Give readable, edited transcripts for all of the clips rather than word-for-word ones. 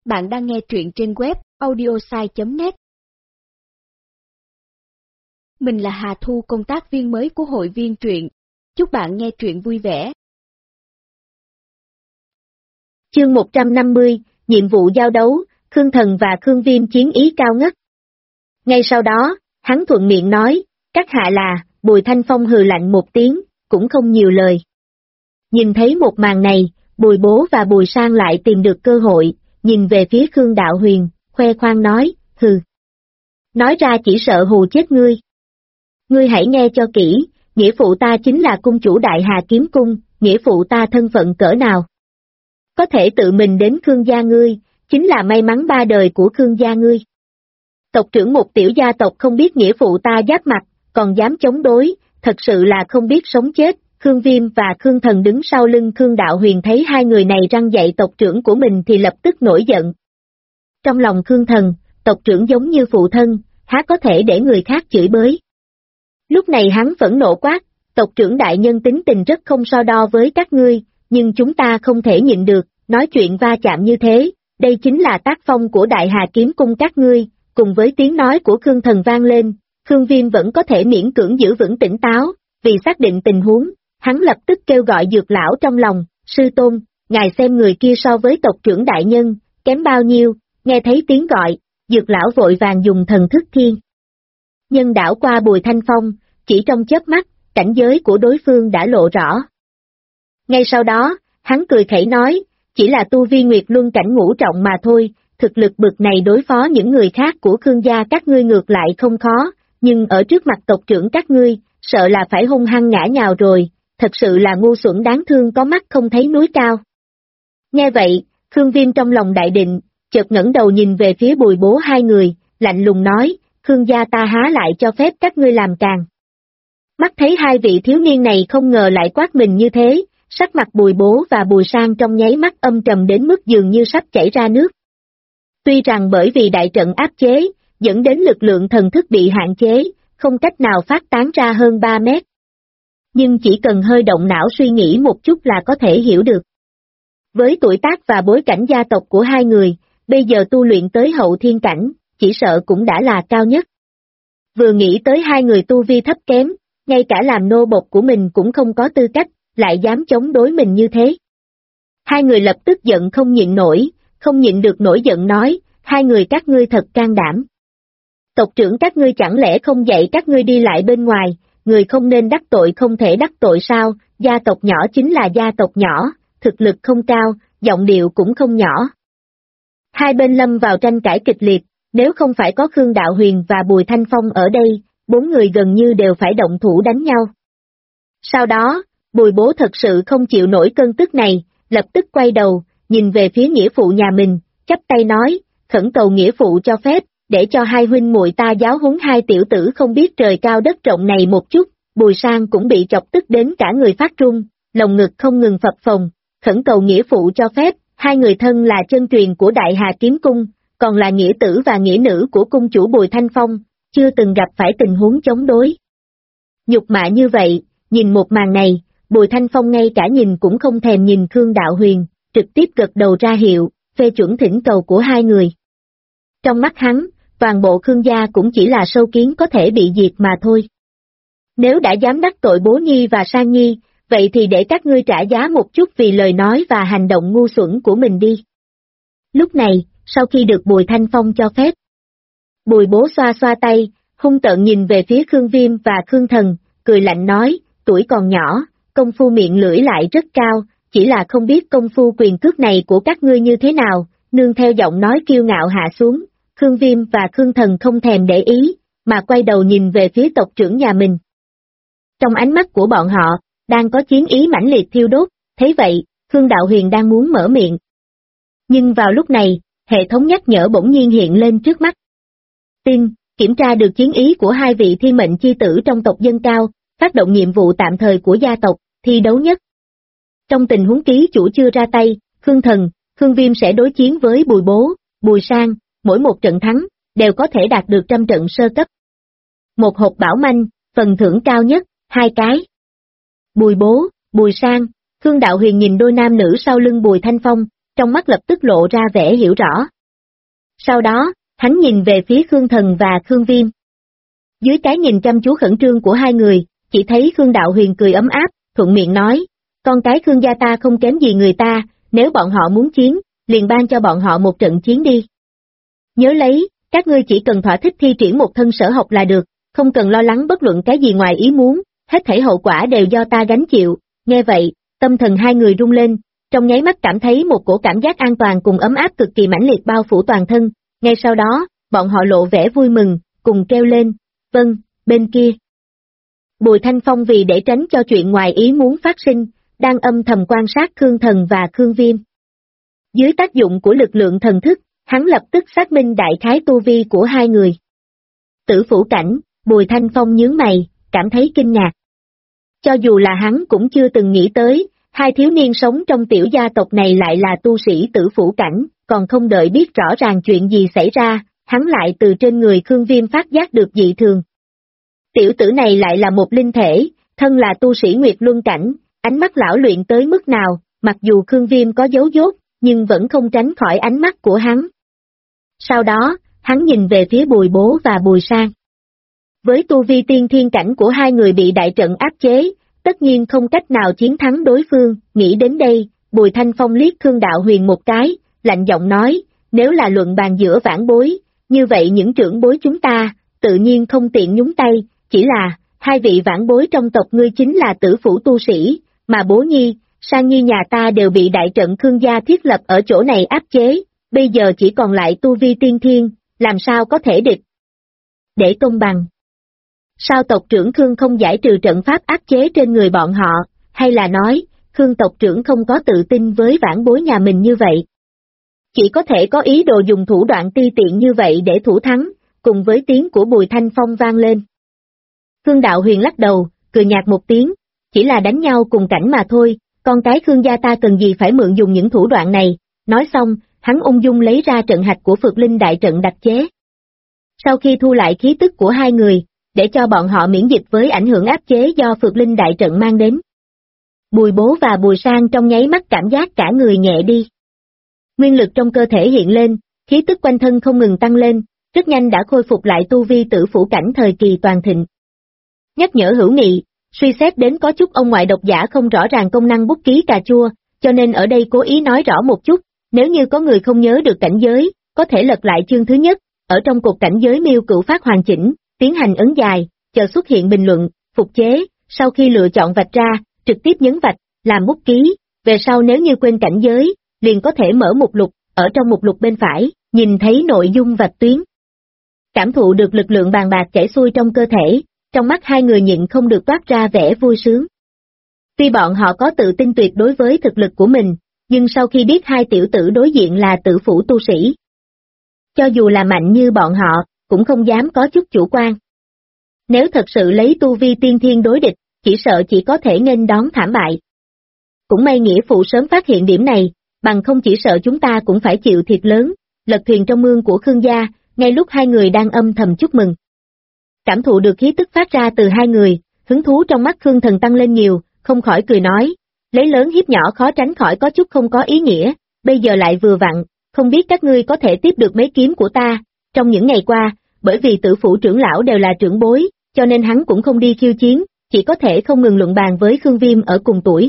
Bạn đang nghe truyện trên web audiosai.net. Mình là Hà Thu, công tác viên mới của hội viên truyện. Chúc bạn nghe truyện vui vẻ. Chương 150, nhiệm vụ giao đấu, Khương Thần và Khương Viêm chiến ý cao ngất. Ngay sau đó, hắn thuận miệng nói, các hạ là, Bùi Thanh Phong hừ lạnh một tiếng, cũng không nhiều lời. Nhìn thấy một màn này, Bùi Bố và Bùi Sang lại tìm được cơ hội, nhìn về phía Khương Đạo Huyền, khoe khoang nói, hừ. Nói ra chỉ sợ hù chết ngươi. Ngươi hãy nghe cho kỹ, nghĩa phụ ta chính là cung chủ Đại Hà Kiếm Cung, nghĩa phụ ta thân phận cỡ nào. Có thể tự mình đến Khương gia ngươi, chính là may mắn ba đời của Khương gia ngươi. Tộc trưởng một tiểu gia tộc không biết nghĩa phụ ta giáp mặt, còn dám chống đối, thật sự là không biết sống chết. Khương Viêm và Khương Thần đứng sau lưng Khương Đạo Huyền thấy hai người này răn dạy tộc trưởng của mình thì lập tức nổi giận. Trong lòng Khương Thần, tộc trưởng giống như phụ thân, há có thể để người khác chửi bới. Lúc này hắn phẫn nộ quát, tộc trưởng đại nhân tính tình rất không so đo với các ngươi, nhưng chúng ta không thể nhịn được, nói chuyện va chạm như thế, đây chính là tác phong của Đại Hà Kiếm Cung các ngươi. Cùng với tiếng nói của Khương Thần vang lên, Khương Viêm vẫn có thể miễn cưỡng giữ vững tỉnh táo, vì xác định tình huống, hắn lập tức kêu gọi Dược lão trong lòng, sư tôn, ngài xem người kia so với tộc trưởng đại nhân, kém bao nhiêu, nghe thấy tiếng gọi, Dược lão vội vàng dùng thần thức thiên. Nhân đảo qua Bùi Thanh Phong, chỉ trong chớp mắt, cảnh giới của đối phương đã lộ rõ. Ngay sau đó, hắn cười khẩy nói, chỉ là tu vi Nguyệt Luân cảnh ngũ trọng mà thôi, thực lực bực này đối phó những người khác của Khương gia các ngươi ngược lại không khó, nhưng ở trước mặt tộc trưởng các ngươi, sợ là phải hung hăng ngã nhào rồi, thật sự là ngu xuẩn đáng thương có mắt không thấy núi cao. Nghe vậy, Khương Viêm trong lòng đại định, chợt ngẩng đầu nhìn về phía Bùi Bố hai người, lạnh lùng nói, Khương gia ta há lại cho phép các ngươi làm càng. Mắt thấy hai vị thiếu niên này không ngờ lại quát mình như thế, sắc mặt Bùi Bố và Bùi Sang trong nháy mắt âm trầm đến mức dường như sắp chảy ra nước. Tuy rằng bởi vì đại trận áp chế, dẫn đến lực lượng thần thức bị hạn chế, không cách nào phát tán ra hơn 3 mét. Nhưng chỉ cần hơi động não suy nghĩ một chút là có thể hiểu được. Với tuổi tác và bối cảnh gia tộc của hai người, bây giờ tu luyện tới hậu thiên cảnh, chỉ sợ cũng đã là cao nhất. Vừa nghĩ tới hai người tu vi thấp kém, ngay cả làm nô bộc của mình cũng không có tư cách, lại dám chống đối mình như thế. Hai người lập tức giận không nhịn được nổi giận nói, hai người các ngươi thật can đảm. Tộc trưởng các ngươi chẳng lẽ không dạy các ngươi đi lại bên ngoài, người không nên đắc tội không thể đắc tội sao, gia tộc nhỏ chính là gia tộc nhỏ, thực lực không cao, giọng điệu cũng không nhỏ. Hai bên lâm vào tranh cãi kịch liệt, nếu không phải có Khương Đạo Huyền và Bùi Thanh Phong ở đây, bốn người gần như đều phải động thủ đánh nhau. Sau đó, Bùi Bố thật sự không chịu nổi cơn tức này, lập tức quay đầu, nhìn về phía nghĩa phụ nhà mình, chắp tay nói, khẩn cầu nghĩa phụ cho phép, để cho hai huynh muội ta giáo huấn hai tiểu tử không biết trời cao đất rộng này một chút. Bùi Sang cũng bị chọc tức đến cả người phát run, lồng ngực không ngừng phập phồng, khẩn cầu nghĩa phụ cho phép, hai người thân là chân truyền của Đại Hà Kiếm Cung, còn là nghĩa tử và nghĩa nữ của cung chủ Bùi Thanh Phong, chưa từng gặp phải tình huống chống đối. Nhục mạ như vậy, nhìn một màn này, Bùi Thanh Phong ngay cả nhìn cũng không thèm nhìn Khương Đạo Huyền, trực tiếp gật đầu ra hiệu, phê chuẩn thỉnh cầu của hai người. Trong mắt hắn, toàn bộ Khương gia cũng chỉ là sâu kiến có thể bị diệt mà thôi. Nếu đã dám đắc tội Bố Nhi và Sang Nhi, vậy thì để các ngươi trả giá một chút vì lời nói và hành động ngu xuẩn của mình đi. Lúc này, sau khi được Bùi Thanh Phong cho phép, Bùi Bố xoa xoa tay, hung tợn nhìn về phía Khương Viêm và Khương Thần, cười lạnh nói, tuổi còn nhỏ, công phu miệng lưỡi lại rất cao, chỉ là không biết công phu quyền cước này của các ngươi như thế nào, nương theo giọng nói kiêu ngạo hạ xuống, Khương Viêm và Khương Thần không thèm để ý, mà quay đầu nhìn về phía tộc trưởng nhà mình. Trong ánh mắt của bọn họ, đang có chiến ý mãnh liệt thiêu đốt, thấy vậy, Khương Đạo Huyền đang muốn mở miệng. Nhưng vào lúc này, hệ thống nhắc nhở bỗng nhiên hiện lên trước mắt. Tin, kiểm tra được chiến ý của hai vị thiên mệnh chi tử trong tộc dân cao, phát động nhiệm vụ tạm thời của gia tộc, thi đấu nhất. Trong tình huống ký chủ chưa ra tay, Khương Thần, Khương Viêm sẽ đối chiến với Bùi Bố, Bùi Sang, mỗi một trận thắng, đều có thể đạt được 100 trận sơ cấp. Một hộp bảo manh, phần thưởng cao nhất, 2 cái. Bùi Bố, Bùi Sang, Khương Đạo Huyền nhìn đôi nam nữ sau lưng Bùi Thanh Phong, trong mắt lập tức lộ ra vẻ hiểu rõ, Sau đó, hắn nhìn về phía Khương Thần và Khương Viêm. Dưới cái nhìn chăm chú khẩn trương của hai người, chỉ thấy Khương Đạo Huyền cười ấm áp, thuận miệng nói, con cái Khương gia ta không kém gì người ta, nếu bọn họ muốn chiến, liền ban cho bọn họ một trận chiến đi. Nhớ lấy, các ngươi chỉ cần thỏa thích thi triển một thân sở học là được, không cần lo lắng bất luận cái gì ngoài ý muốn, hết thảy hậu quả đều do ta gánh chịu. Nghe vậy, tâm thần hai người rung lên, trong nháy mắt cảm thấy một cổ cảm giác an toàn cùng ấm áp cực kỳ mãnh liệt bao phủ toàn thân, ngay sau đó, bọn họ lộ vẻ vui mừng, cùng kêu lên, vâng, bên kia. Bùi Thanh Phong vì để tránh cho chuyện ngoài ý muốn phát sinh, đang âm thầm quan sát Khương Thần và Khương Viêm. Dưới tác dụng của lực lượng thần thức, hắn lập tức xác minh đại khái tu vi của hai người. Tử phủ cảnh, Bùi Thanh Phong nhướng mày, cảm thấy kinh ngạc. Cho dù là hắn cũng chưa từng nghĩ tới, hai thiếu niên sống trong tiểu gia tộc này lại là tu sĩ tử phủ cảnh, còn không đợi biết rõ ràng chuyện gì xảy ra, hắn lại từ trên người Khương Viêm phát giác được dị thường. Tiểu tử này lại là một linh thể, thân là tu sĩ Nguyệt Luân cảnh, ánh mắt lão luyện tới mức nào, mặc dù Khương Viêm có dấu dốt, nhưng vẫn không tránh khỏi ánh mắt của hắn. Sau đó, hắn nhìn về phía Bùi Bố và Bùi Sang. Với tu vi tiên thiên cảnh của hai người bị đại trận áp chế, tất nhiên không cách nào chiến thắng đối phương, nghĩ đến đây, Bùi Thanh Phong liếc Khương Đạo Huyền một cái, lạnh giọng nói, nếu là luận bàn giữa vãn bối, như vậy những trưởng bối chúng ta, tự nhiên không tiện nhúng tay, chỉ là, hai vị vãn bối trong tộc ngươi chính là tử phủ tu sĩ, mà Bố Nhi, Sang Nhi nhà ta đều bị đại trận Khương gia thiết lập ở chỗ này áp chế, bây giờ chỉ còn lại tu vi tiên thiên, làm sao có thể địch. Để công bằng. Sao tộc trưởng Khương không giải trừ trận pháp áp chế trên người bọn họ, hay là nói, Khương tộc trưởng không có tự tin với vãn bối nhà mình như vậy? Chỉ có thể có ý đồ dùng thủ đoạn ti tiện như vậy để thủ thắng, cùng với tiếng của Bùi Thanh Phong vang lên. Khương Đạo Huyền lắc đầu, cười nhạt một tiếng, chỉ là đánh nhau cùng cảnh mà thôi, con cái Khương gia ta cần gì phải mượn dùng những thủ đoạn này, nói xong, hắn ung dung lấy ra trận hạch của Phược Linh đại trận đặc chế. Sau khi thu lại khí tức của hai người, để cho bọn họ miễn dịch với ảnh hưởng áp chế do Phược Linh đại trận mang đến. Bùi Bố và Bùi Sang trong nháy mắt cảm giác cả người nhẹ đi. Nguyên lực trong cơ thể hiện lên, khí tức quanh thân không ngừng tăng lên, rất nhanh đã khôi phục lại tu vi tử phủ cảnh thời kỳ toàn thịnh. Nhắc nhở hữu nghị, suy xét đến có chút ông ngoại độc giả không rõ ràng công năng bút ký cà chua, cho nên ở đây cố ý nói rõ một chút, nếu như có người không nhớ được cảnh giới, có thể lật lại chương thứ nhất, ở trong cột cảnh giới miêu cửu phát hoàn chỉnh, tiến hành ấn dài, chờ xuất hiện bình luận, phục chế, sau khi lựa chọn vạch ra, trực tiếp nhấn vạch, làm bút ký, về sau nếu như quên cảnh giới, liền có thể mở mục lục, ở trong mục lục bên phải, nhìn thấy nội dung vạch tuyến. Cảm thụ được lực lượng bàn bạc chảy xuôi trong cơ thể, trong mắt hai người nhịn không được toát ra vẻ vui sướng. Tuy bọn họ có tự tin tuyệt đối với thực lực của mình, nhưng sau khi biết hai tiểu tử đối diện là tử phủ tu sĩ, cho dù là mạnh như bọn họ, cũng không dám có chút chủ quan. Nếu thật sự lấy tu vi tiên thiên đối địch, chỉ sợ chỉ có thể nghênh đón thảm bại. Cũng may nghĩa phụ sớm phát hiện điểm này, bằng không chỉ sợ chúng ta cũng phải chịu thiệt lớn, lật thuyền trong mương của Khương gia, ngay lúc hai người đang âm thầm chúc mừng. Cảm thụ được khí tức phát ra từ hai người, hứng thú trong mắt Khương Thần tăng lên nhiều, không khỏi cười nói, lấy lớn hiếp nhỏ khó tránh khỏi có chút không có ý nghĩa, bây giờ lại vừa vặn, không biết các ngươi có thể tiếp được mấy kiếm của ta. Trong những ngày qua, bởi vì tử phủ trưởng lão đều là trưởng bối, cho nên hắn cũng không đi khiêu chiến, chỉ có thể không ngừng luận bàn với Khương Viêm ở cùng tuổi.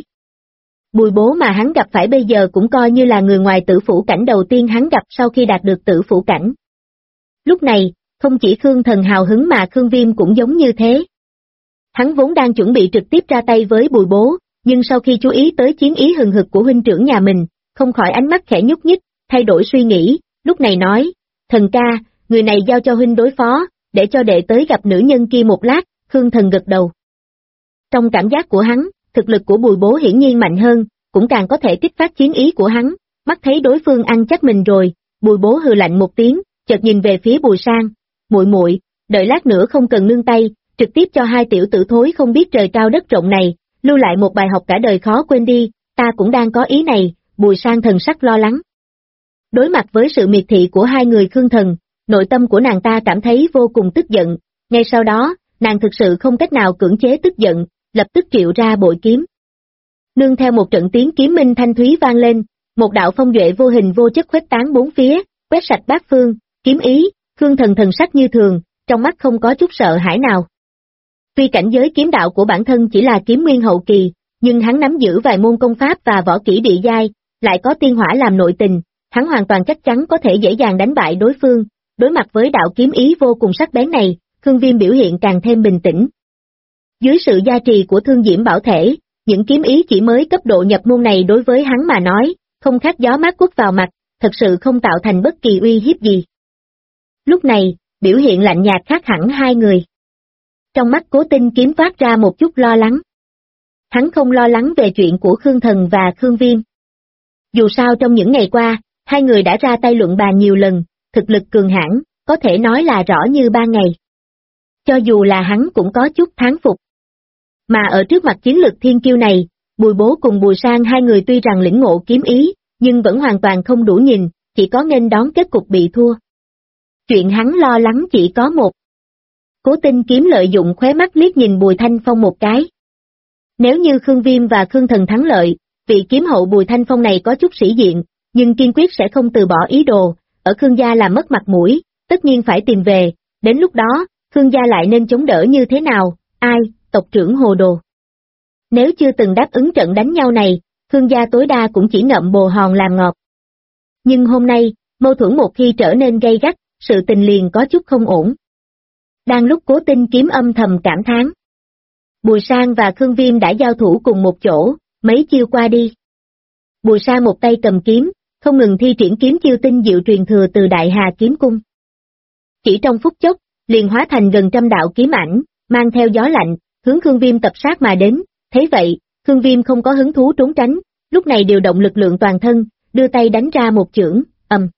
Bùi Bố mà hắn gặp phải bây giờ cũng coi như là người ngoài tử phủ cảnh đầu tiên hắn gặp sau khi đạt được tử phủ cảnh. Lúc này, không chỉ Khương Thần hào hứng mà Khương Viêm cũng giống như thế. Hắn vốn đang chuẩn bị trực tiếp ra tay với Bùi Bố, nhưng sau khi chú ý tới chiến ý hừng hực của huynh trưởng nhà mình, không khỏi ánh mắt khẽ nhúc nhích, thay đổi suy nghĩ, lúc này nói, Thần ca, người này giao cho huynh đối phó, để cho đệ tới gặp nữ nhân kia một lát. Khương Thần gật đầu. Trong cảm giác của hắn, thực lực của Bùi Bố hiển nhiên mạnh hơn, cũng càng có thể kích phát chiến ý của hắn, mắt thấy đối phương ăn chắc mình rồi, Bùi Bố hừ lạnh một tiếng, chợt nhìn về phía Bùi Sang, muội muội, đợi lát nữa không cần nương tay, trực tiếp cho hai tiểu tử thối không biết trời cao đất rộng này, lưu lại một bài học cả đời khó quên đi, ta cũng đang có ý này. Bùi Sang thần sắc lo lắng. Đối mặt với sự miệt thị của hai người Khương Thần, nội tâm của nàng ta cảm thấy vô cùng tức giận, ngay sau đó, nàng thực sự không cách nào cưỡng chế tức giận, lập tức triệu ra bội kiếm. Nương theo một trận tiếng kiếm minh thanh thúy vang lên, một đạo phong duệ vô hình vô chất khuếch tán bốn phía, quét sạch bát phương, kiếm ý, Khương Thần thần sắc như thường, trong mắt không có chút sợ hãi nào. Tuy cảnh giới kiếm đạo của bản thân chỉ là kiếm nguyên hậu kỳ, nhưng hắn nắm giữ vài môn công pháp và võ kỹ địa giai, lại có tiên hỏa làm nội tình, hắn hoàn toàn chắc chắn có thể dễ dàng đánh bại đối phương. Đối mặt với đạo kiếm ý vô cùng sắc bén này, Khương Viêm biểu hiện càng thêm bình tĩnh. Dưới sự gia trì của Thương Diễm Bảo Thể, những kiếm ý chỉ mới cấp độ nhập môn này đối với hắn mà nói, không khác gió mát quất vào mặt, thật sự không tạo thành bất kỳ uy hiếp gì. Lúc này, biểu hiện lạnh nhạt khác hẳn hai người. Trong mắt Cố Tinh Kiếm phát ra một chút lo lắng. Hắn không lo lắng về chuyện của Khương Thần và Khương Viêm. Dù sao trong những ngày qua, hai người đã ra tay luận bàn nhiều lần, thực lực cường hãn, có thể nói là rõ như ban ngày. Cho dù là hắn cũng có chút thán phục. Mà ở trước mặt chiến lực thiên kiêu này, Bùi Bố cùng Bùi Sang hai người tuy rằng lĩnh ngộ kiếm ý, nhưng vẫn hoàn toàn không đủ nhìn, chỉ có nghênh đón kết cục bị thua. Chuyện hắn lo lắng chỉ có một. Cố Tinh Kiếm lợi dụng khóe mắt liếc nhìn Bùi Thanh Phong một cái. Nếu như Khương Viêm và Khương Thần thắng lợi, vị kiếm hậu Bùi Thanh Phong này có chút sĩ diện, nhưng kiên quyết sẽ không từ bỏ ý đồ, ở Khương gia làm mất mặt mũi, tất nhiên phải tìm về, đến lúc đó, Khương gia lại nên chống đỡ như thế nào, ai, tộc trưởng hồ đồ. Nếu chưa từng đáp ứng trận đánh nhau này, Khương gia tối đa cũng chỉ ngậm bồ hòn làm ngọt. Nhưng hôm nay, mâu thuẫn một khi trở nên gay gắt, sự tình liền có chút không ổn. Đang lúc Cố Tinh Kiếm âm thầm cảm thán, Bùi Sang và Khương Viêm đã giao thủ cùng một chỗ, mấy chiêu qua đi. Bùi Sang một tay cầm kiếm, không ngừng thi triển kiếm chiêu tinh diệu truyền thừa từ Đại Hà Kiếm Cung. Chỉ trong phút chốc, liền hóa thành gần trăm đạo kiếm ảnh, mang theo gió lạnh, hướng Khương Viêm tập sát mà đến, thấy vậy, Khương Viêm không có hứng thú trốn tránh, lúc này điều động lực lượng toàn thân, đưa tay đánh ra một chưởng, ầm.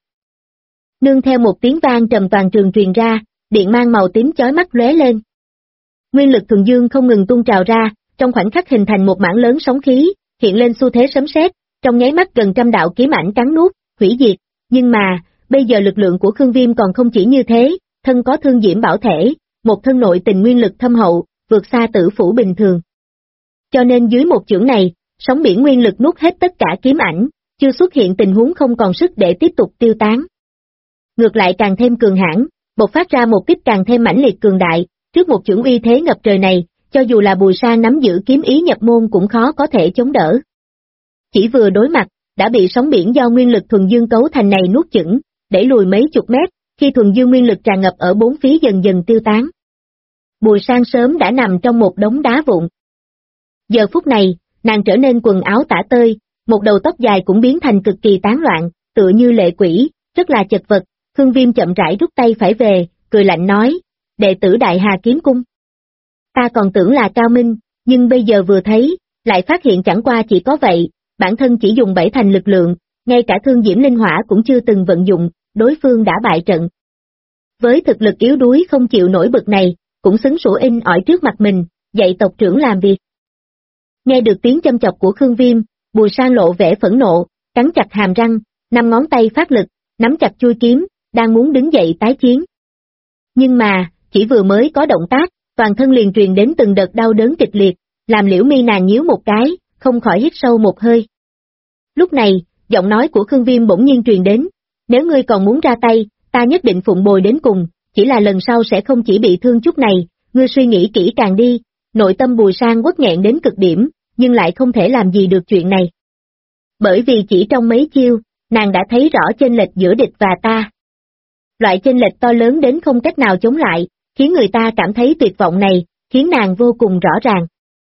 Nương theo một tiếng vang trầm toàn trường truyền ra, điện mang màu tím chói mắt lóe lên. Nguyên lực thuần dương không ngừng tuôn trào ra, trong khoảnh khắc hình thành một mảng lớn sóng khí, hiện lên xu thế sấm sét, trong nháy mắt gần trăm đạo kiếm ảnh cắn nuốt, hủy diệt, nhưng mà, bây giờ lực lượng của Khương Viêm còn không chỉ như thế, thân có Thương Diễm Bảo Thể, một thân nội tình nguyên lực thâm hậu, vượt xa Tử Phủ bình thường. Cho nên dưới một chưởng này, sóng biển nguyên lực nuốt hết tất cả kiếm ảnh, chưa xuất hiện tình huống không còn sức để tiếp tục tiêu tán. Ngược lại càng thêm cường hãn, bộc phát ra một kích càng thêm mãnh liệt cường đại, trước một chưởng uy thế ngập trời này, cho dù là Bùi Sang nắm giữ kiếm ý nhập môn cũng khó có thể chống đỡ. Chỉ vừa đối mặt, đã bị sóng biển do nguyên lực thuần dương cấu thành này nuốt chửng, đẩy lùi mấy chục mét, khi thuần dương nguyên lực tràn ngập ở bốn phía dần dần tiêu tán. Bùi Sang sớm đã nằm trong một đống đá vụn. Giờ phút này, nàng trở nên quần áo tả tơi, một đầu tóc dài cũng biến thành cực kỳ tán loạn, tựa như lệ quỷ, rất là chật vật. Khương Viêm chậm rãi rút tay phải về, cười lạnh nói, đệ tử Đại Hà Kiếm Cung. Ta còn tưởng là cao minh, nhưng bây giờ vừa thấy, lại phát hiện chẳng qua chỉ có vậy, bản thân chỉ dùng 7 thành lực lượng, ngay cả Thương Diễm Linh Hỏa cũng chưa từng vận dụng, đối phương đã bại trận. Với thực lực yếu đuối không chịu nổi bực này, cũng xứng sủa in ỏi trước mặt mình, dạy tộc trưởng làm việc. Nghe được tiếng châm chọc của Khương Viêm, Bùi Sang lộ vẻ phẫn nộ, cắn chặt hàm răng, 5 ngón tay phát lực, nắm chặt chuôi kiếm, đang muốn đứng dậy tái chiến. Nhưng mà, chỉ vừa mới có động tác, toàn thân liền truyền đến từng đợt đau đớn kịch liệt, làm Liễu Mi nàng nhíu một cái, không khỏi hít sâu một hơi. Lúc này, giọng nói của Khương Viêm bỗng nhiên truyền đến, nếu ngươi còn muốn ra tay, ta nhất định phụng bồi đến cùng, chỉ là lần sau sẽ không chỉ bị thương chút này, ngươi suy nghĩ kỹ càng đi. Nội tâm Bùi Sang uất nghẹn đến cực điểm, nhưng lại không thể làm gì được chuyện này. Bởi vì chỉ trong mấy chiêu, nàng đã thấy rõ chênh lệch giữa địch và ta. Loại chênh lệch to lớn đến không cách nào chống lại, khiến người ta cảm thấy tuyệt vọng này, khiến nàng vô cùng rõ ràng.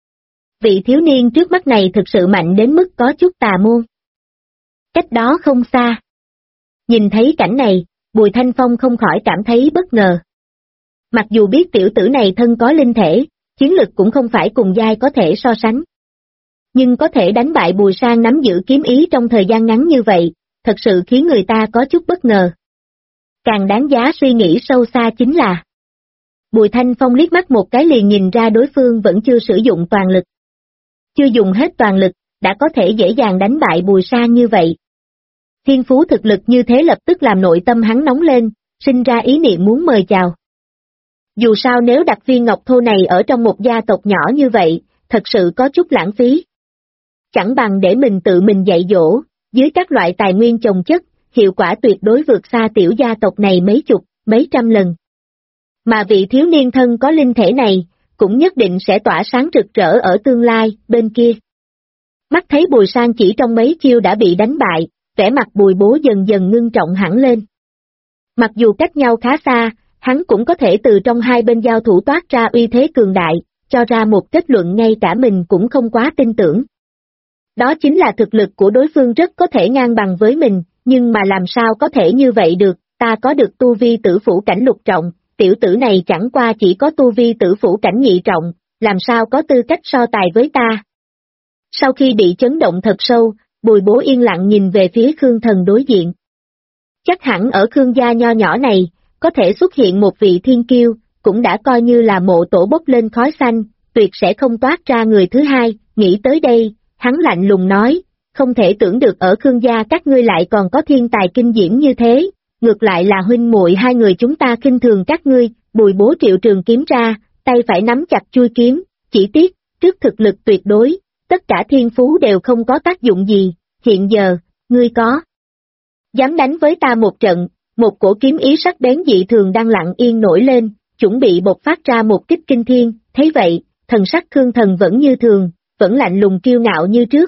Vị thiếu niên trước mắt này thực sự mạnh đến mức có chút tà môn. Cách đó không xa. Nhìn thấy cảnh này, Bùi Thanh Phong không khỏi cảm thấy bất ngờ. Mặc dù biết tiểu tử này thân có linh thể, chiến lực cũng không phải cùng giai có thể so sánh. Nhưng có thể đánh bại Bùi Sang nắm giữ kiếm ý trong thời gian ngắn như vậy, thật sự khiến người ta có chút bất ngờ. Càng đáng giá suy nghĩ sâu xa chính là Bùi Thanh Phong liếc mắt một cái liền nhìn ra đối phương vẫn chưa sử dụng toàn lực. Chưa dùng hết toàn lực, đã có thể dễ dàng đánh bại Bùi Sang như vậy. Thiên phú thực lực như thế lập tức làm nội tâm hắn nóng lên, sinh ra ý niệm muốn mời chào. Dù sao nếu đặt viên ngọc thô này ở trong một gia tộc nhỏ như vậy, thật sự có chút lãng phí. Chẳng bằng để mình tự mình dạy dỗ, dưới các loại tài nguyên chồng chất, hiệu quả tuyệt đối vượt xa tiểu gia tộc này mấy chục, mấy trăm lần. Mà vị thiếu niên thân có linh thể này, cũng nhất định sẽ tỏa sáng rực rỡ ở tương lai, bên kia. Mắt thấy Bùi Sang chỉ trong mấy chiêu đã bị đánh bại, vẻ mặt Bùi Bố dần dần ngưng trọng hẳn lên. Mặc dù cách nhau khá xa, hắn cũng có thể từ trong hai bên giao thủ toát ra uy thế cường đại, cho ra một kết luận ngay cả mình cũng không quá tin tưởng. Đó chính là thực lực của đối phương rất có thể ngang bằng với mình, nhưng mà làm sao có thể như vậy được, ta có được tu vi tử phủ cảnh lục trọng, tiểu tử này chẳng qua chỉ có tu vi tử phủ cảnh nhị trọng, làm sao có tư cách so tài với ta. Sau khi bị chấn động thật sâu, Bùi Bố yên lặng nhìn về phía Khương Thần đối diện. Chắc hẳn ở Khương gia nho nhỏ này, có thể xuất hiện một vị thiên kiêu, cũng đã coi như là mộ tổ bốc lên khói xanh, tuyệt sẽ không toát ra người thứ hai, nghĩ tới đây, hắn lạnh lùng nói, không thể tưởng được ở Khương gia các ngươi lại còn có thiên tài kinh diễm như thế, ngược lại là huynh muội hai người chúng ta khinh thường các ngươi. Bùi Bố triệu trường kiếm ra, tay phải nắm chặt chuôi kiếm, chỉ tiếc, trước thực lực tuyệt đối, tất cả thiên phú đều không có tác dụng gì, hiện giờ, ngươi có dám đánh với ta một trận, một cổ kiếm ý sắc bén dị thường đang lặng yên nổi lên, chuẩn bị bộc phát ra một kích kinh thiên, thấy vậy, thần sắc Khương Thần vẫn như thường, vẫn lạnh lùng kiêu ngạo như trước.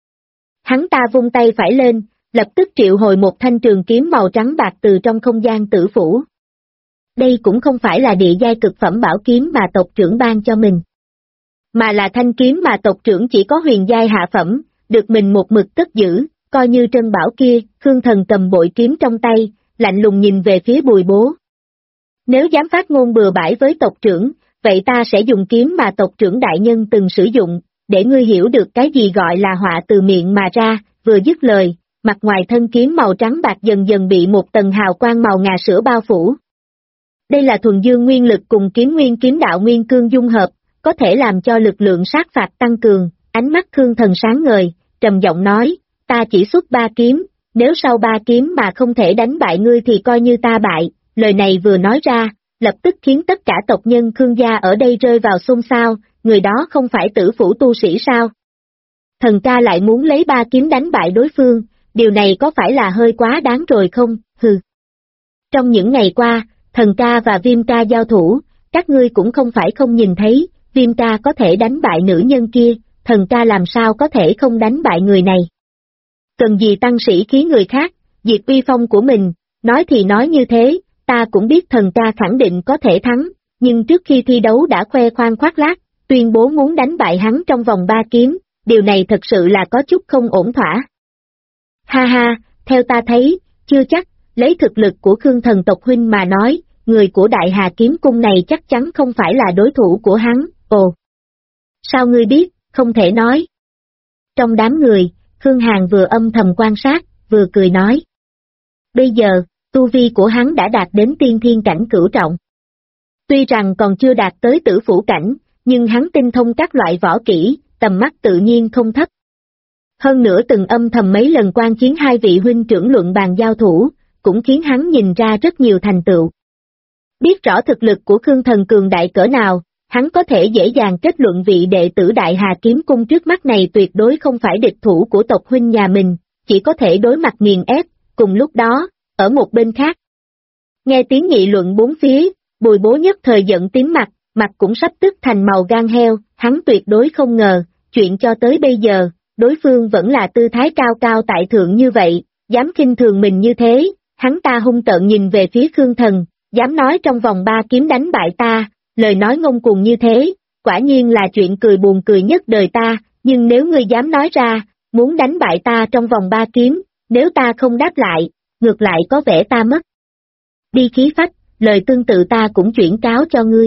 Hắn ta vung tay phải lên, lập tức triệu hồi một thanh trường kiếm màu trắng bạc từ trong không gian tử phủ. Đây cũng không phải là địa giai cực phẩm bảo kiếm mà tộc trưởng ban cho mình, mà là thanh kiếm mà tộc trưởng chỉ có huyền giai hạ phẩm, được mình một mực cất giữ, coi như trân bảo kia. Khương Thần cầm bội kiếm trong tay, lạnh lùng nhìn về phía Bùi Bố. Nếu dám phát ngôn bừa bãi với tộc trưởng, vậy ta sẽ dùng kiếm mà tộc trưởng đại nhân từng sử dụng, để ngươi hiểu được cái gì gọi là họa từ miệng mà ra. Vừa dứt lời, mặt ngoài thân kiếm màu trắng bạc dần dần bị một tầng hào quang màu ngà sữa bao phủ. Đây là thuần dương nguyên lực cùng kiếm nguyên kiếm đạo nguyên cương dung hợp, có thể làm cho lực lượng sát phạt tăng cường. Ánh mắt Khương Thần sáng ngời, trầm giọng nói, ta chỉ xuất 3 kiếm, nếu sau 3 kiếm mà không thể đánh bại ngươi thì coi như ta bại. Lời này vừa nói ra, lập tức khiến tất cả tộc nhân Khương gia ở đây rơi vào xôn xao, người đó không phải tử phủ tu sĩ sao? Thần ca lại muốn lấy 3 kiếm đánh bại đối phương, điều này có phải là hơi quá đáng rồi không? Hừ. Trong những ngày qua, thần ca và Viêm ca giao thủ, các ngươi cũng không phải không nhìn thấy, Viêm ca có thể đánh bại nữ nhân kia, thần ca làm sao có thể không đánh bại người này. Cần gì tăng sĩ khí người khác, diệt uy phong của mình, nói thì nói như thế, ta cũng biết thần ca khẳng định có thể thắng, nhưng trước khi thi đấu đã khoe khoang khoác lác, tuyên bố muốn đánh bại hắn trong vòng 3 kiếm, điều này thật sự là có chút không ổn thỏa. Ha ha, theo ta thấy, chưa chắc, lấy thực lực của Khương Thần tộc huynh mà nói, người của Đại Hà Kiếm Cung này chắc chắn không phải là đối thủ của hắn. Ồ! Sao ngươi biết, không thể nói. Trong đám người, Khương Hàn vừa âm thầm quan sát, vừa cười nói. Bây giờ, tu vi của hắn đã đạt đến tiên thiên cảnh cửu trọng. Tuy rằng còn chưa đạt tới tử phủ cảnh, nhưng hắn tinh thông các loại võ kỹ, tầm mắt tự nhiên không thấp. Hơn nữa từng âm thầm mấy lần quan chiến hai vị huynh trưởng luận bàn giao thủ, cũng khiến hắn nhìn ra rất nhiều thành tựu. Biết rõ thực lực của Khương Thần cường đại cỡ nào, hắn có thể dễ dàng kết luận vị đệ tử Đại Hà Kiếm Cung trước mắt này tuyệt đối không phải địch thủ của tộc huynh nhà mình, chỉ có thể đối mặt nghiền ép. Cùng lúc đó, ở một bên khác, nghe tiếng nghị luận bốn phía, Bùi Bố nhất thời giận tím mặt, mặt cũng sắp tức thành màu gan heo, hắn tuyệt đối không ngờ, chuyện cho tới bây giờ, đối phương vẫn là tư thái cao cao tại thượng như vậy, dám khinh thường mình như thế, hắn ta hung tợn nhìn về phía Khương Thần, dám nói trong vòng 3 kiếm đánh bại ta, lời nói ngông cuồng như thế, quả nhiên là chuyện cười buồn cười nhất đời ta, nhưng nếu ngươi dám nói ra, muốn đánh bại ta trong vòng 3 kiếm, nếu ta không đáp lại, ngược lại có vẻ ta mất đi khí phách, lời tương tự ta cũng chuyển cáo cho ngươi.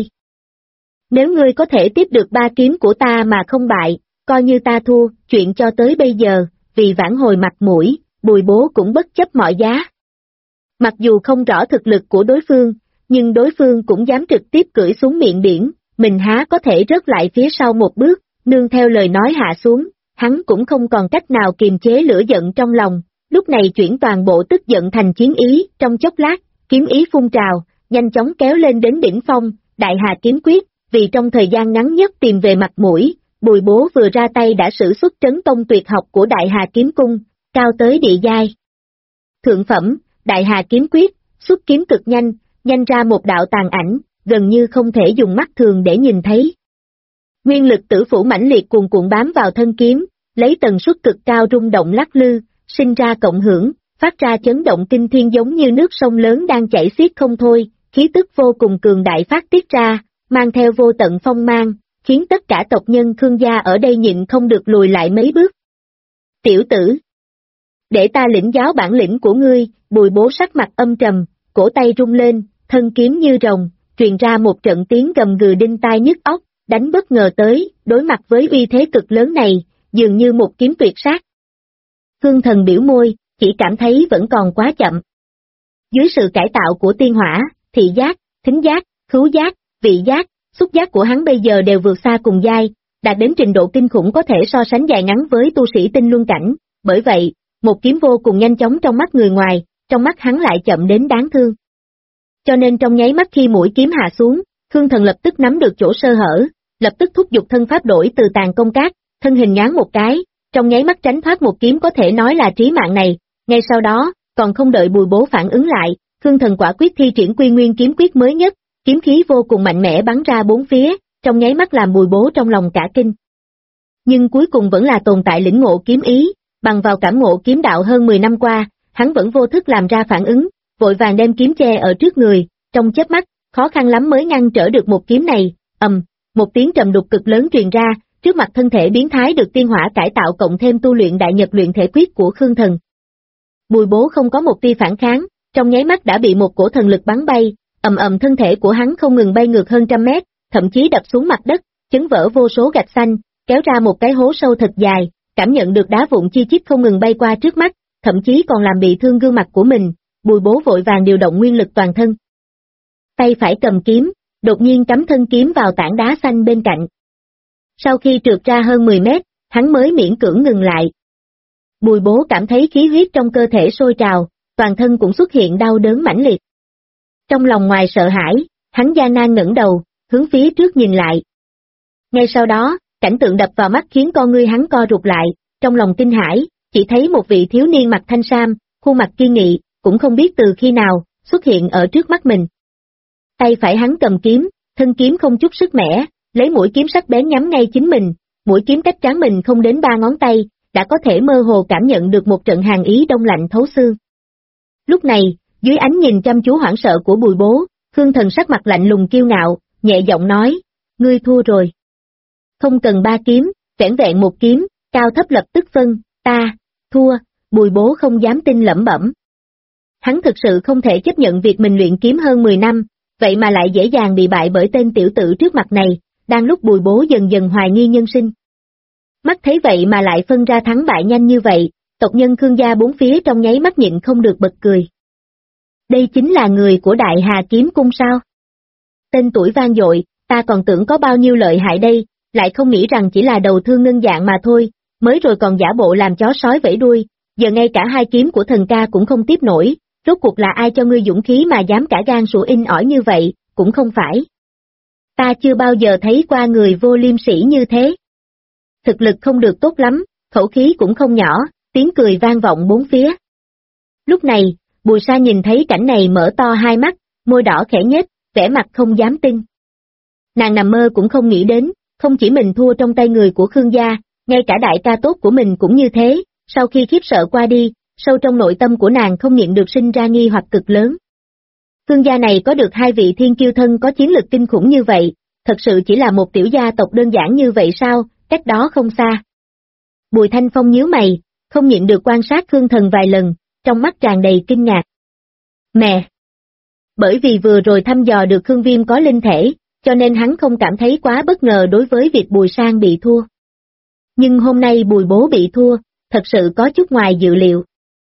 Nếu ngươi có thể tiếp được 3 kiếm của ta mà không bại, coi như ta thua. Chuyện cho tới bây giờ, vì vãn hồi mặt mũi, Bùi Bố cũng bất chấp mọi giá. Mặc dù không rõ thực lực của đối phương, nhưng đối phương cũng dám trực tiếp cưỡi xuống miệng biển, mình há có thể rớt lại phía sau một bước, nương theo lời nói hạ xuống, hắn cũng không còn cách nào kiềm chế lửa giận trong lòng, lúc này chuyển toàn bộ tức giận thành chiến ý, trong chốc lát, kiếm ý phun trào, nhanh chóng kéo lên đến đỉnh phong, Đại Hà Kiếm Quyết, vì trong thời gian ngắn nhất tìm về mặt mũi, Bùi Bố vừa ra tay đã sử xuất trấn tông tuyệt học của Đại Hà Kiếm Cung, cao tới địa giai. Thượng phẩm, Đại Hà kiếm quyết, xuất kiếm cực nhanh, nhanh ra một đạo tàn ảnh, gần như không thể dùng mắt thường để nhìn thấy. Nguyên lực tử phủ mãnh liệt cuồn cuộn bám vào thân kiếm, lấy tần suất cực cao rung động lắc lư, sinh ra cộng hưởng, phát ra chấn động kinh thiên giống như nước sông lớn đang chảy xiết không thôi, khí tức vô cùng cường đại phát tiết ra, mang theo vô tận phong mang, khiến tất cả tộc nhân Khương gia ở đây nhịn không được lùi lại mấy bước. Tiểu tử! Để ta lĩnh giáo bản lĩnh của ngươi, Bùi Bố sắc mặt âm trầm, cổ tay rung lên, thân kiếm như rồng, truyền ra một trận tiếng gầm gừ đinh tai nhức óc, đánh bất ngờ tới, đối mặt với uy thế cực lớn này, dường như một kiếm tuyệt sát. Khương Thần biểu môi, chỉ cảm thấy vẫn còn quá chậm. Dưới sự cải tạo của tiên hỏa, thị giác, thính giác, khứu giác, vị giác, xúc giác của hắn bây giờ đều vượt xa cùng giai, đạt đến trình độ kinh khủng có thể so sánh dài ngắn với tu sĩ tinh luân cảnh, bởi vậy, một kiếm vô cùng nhanh chóng trong mắt người ngoài, trong mắt hắn lại chậm đến đáng thương. Cho nên trong nháy mắt khi mũi kiếm hạ xuống, Khương Thần lập tức nắm được chỗ sơ hở, lập tức thúc giục thân pháp đổi từ tàn công cát, thân hình nhoáng một cái, trong nháy mắt tránh thoát một kiếm có thể nói là trí mạng này, ngay sau đó, còn không đợi Bùi Bố phản ứng lại, Khương Thần quả quyết thi triển Quy Nguyên kiếm quyết mới nhất, kiếm khí vô cùng mạnh mẽ bắn ra bốn phía, trong nháy mắt làm Bùi Bố trong lòng cả kinh. Nhưng cuối cùng vẫn là tồn tại lĩnh ngộ kiếm ý, bằng vào cảm ngộ kiếm đạo hơn 10 năm qua, hắn vẫn vô thức làm ra phản ứng, vội vàng đem kiếm che ở trước người, trong chớp mắt, khó khăn lắm mới ngăn trở được một kiếm này, một tiếng trầm đục cực lớn truyền ra, trước mặt thân thể biến thái được tiên hỏa cải tạo cộng thêm tu luyện đại nhật luyện thể quyết của Khương Thần. Bùi Bố không có một tia phản kháng, trong nháy mắt đã bị một cổ thần lực bắn bay, thân thể của hắn không ngừng bay ngược hơn trăm mét, thậm chí đập xuống mặt đất, chấn vỡ vô số gạch xanh, kéo ra một cái hố sâu thật dài, cảm nhận được đá vụn chi chít không ngừng bay qua trước mắt, thậm chí còn làm bị thương gương mặt của mình, Bùi Bố vội vàng điều động nguyên lực toàn thân. Tay phải cầm kiếm, đột nhiên cắm thân kiếm vào tảng đá xanh bên cạnh. Sau khi trượt ra hơn 10 mét, hắn mới miễn cưỡng ngừng lại. Bùi Bố cảm thấy khí huyết trong cơ thể sôi trào, toàn thân cũng xuất hiện đau đớn mãnh liệt. Trong lòng ngoài sợ hãi, hắn gian nan ngẩng đầu, hướng phía trước nhìn lại. Ngay sau đó, cảnh tượng đập vào mắt khiến con ngươi hắn co rụt lại, trong lòng kinh hãi, chỉ thấy một vị thiếu niên mặc thanh sam, khuôn mặt kiên nghị, cũng không biết từ khi nào, xuất hiện ở trước mắt mình. Tay phải hắn cầm kiếm, thân kiếm không chút sức mẻ, lấy mũi kiếm sắc bén nhắm ngay chính mình, mũi kiếm cách trán mình không đến 3 ngón tay, đã có thể mơ hồ cảm nhận được một trận hàn ý đông lạnh thấu xương. Lúc này, dưới ánh nhìn chăm chú hoảng sợ của Bùi Bố, Khương Thần sắc mặt lạnh lùng kiêu ngạo, nhẹ giọng nói, ngươi thua rồi. Không cần 3 kiếm, vẻn vẹn một kiếm, cao thấp lập tức phân, ta, thua, Bùi Bố không dám tin lẩm bẩm. Hắn thực sự không thể chấp nhận việc mình luyện kiếm hơn 10 năm, vậy mà lại dễ dàng bị bại bởi tên tiểu tử trước mặt này, đang lúc Bùi Bố dần dần hoài nghi nhân sinh. Mắt thấy vậy mà lại phân ra thắng bại nhanh như vậy, tộc nhân Khương gia bốn phía trong nháy mắt nhịn không được bật cười. Đây chính là người của Đại Hà Kiếm Cung sao? Tên tuổi vang dội, ta còn tưởng có bao nhiêu lợi hại đây, lại không nghĩ rằng chỉ là đầu thương ngân dạng mà thôi, mới rồi còn giả bộ làm chó sói vẫy đuôi, giờ ngay cả 2 kiếm của thần ca cũng không tiếp nổi, rốt cuộc là ai cho ngươi dũng khí mà dám cả gan sủa in ỏi như vậy, cũng không phải. Ta chưa bao giờ thấy qua người vô liêm sỉ như thế. Thực lực không được tốt lắm, khẩu khí cũng không nhỏ, tiếng cười vang vọng bốn phía. Lúc này, Bùi Sa nhìn thấy cảnh này mở to hai mắt, môi đỏ khẽ nhếch, vẻ mặt không dám tin. Nàng nằm mơ cũng không nghĩ đến, không chỉ mình thua trong tay người của Khương gia, ngay cả đại ca tốt của mình cũng như thế, sau khi khiếp sợ qua đi, sâu trong nội tâm của nàng không nhịn được sinh ra nghi hoặc cực lớn. Khương gia này có được 2 vị thiên kiêu thân có chiến lực kinh khủng như vậy, thật sự chỉ là một tiểu gia tộc đơn giản như vậy sao, cách đó không xa. Bùi Thanh Phong nhíu mày, không nhịn được quan sát Khương Thần vài lần, trong mắt tràn đầy kinh ngạc. Mẹ! Bởi vì vừa rồi thăm dò được Khương Viêm có linh thể, cho nên hắn không cảm thấy quá bất ngờ đối với việc Bùi Sang bị thua. Nhưng hôm nay Bùi Bố bị thua, thật sự có chút ngoài dự liệu.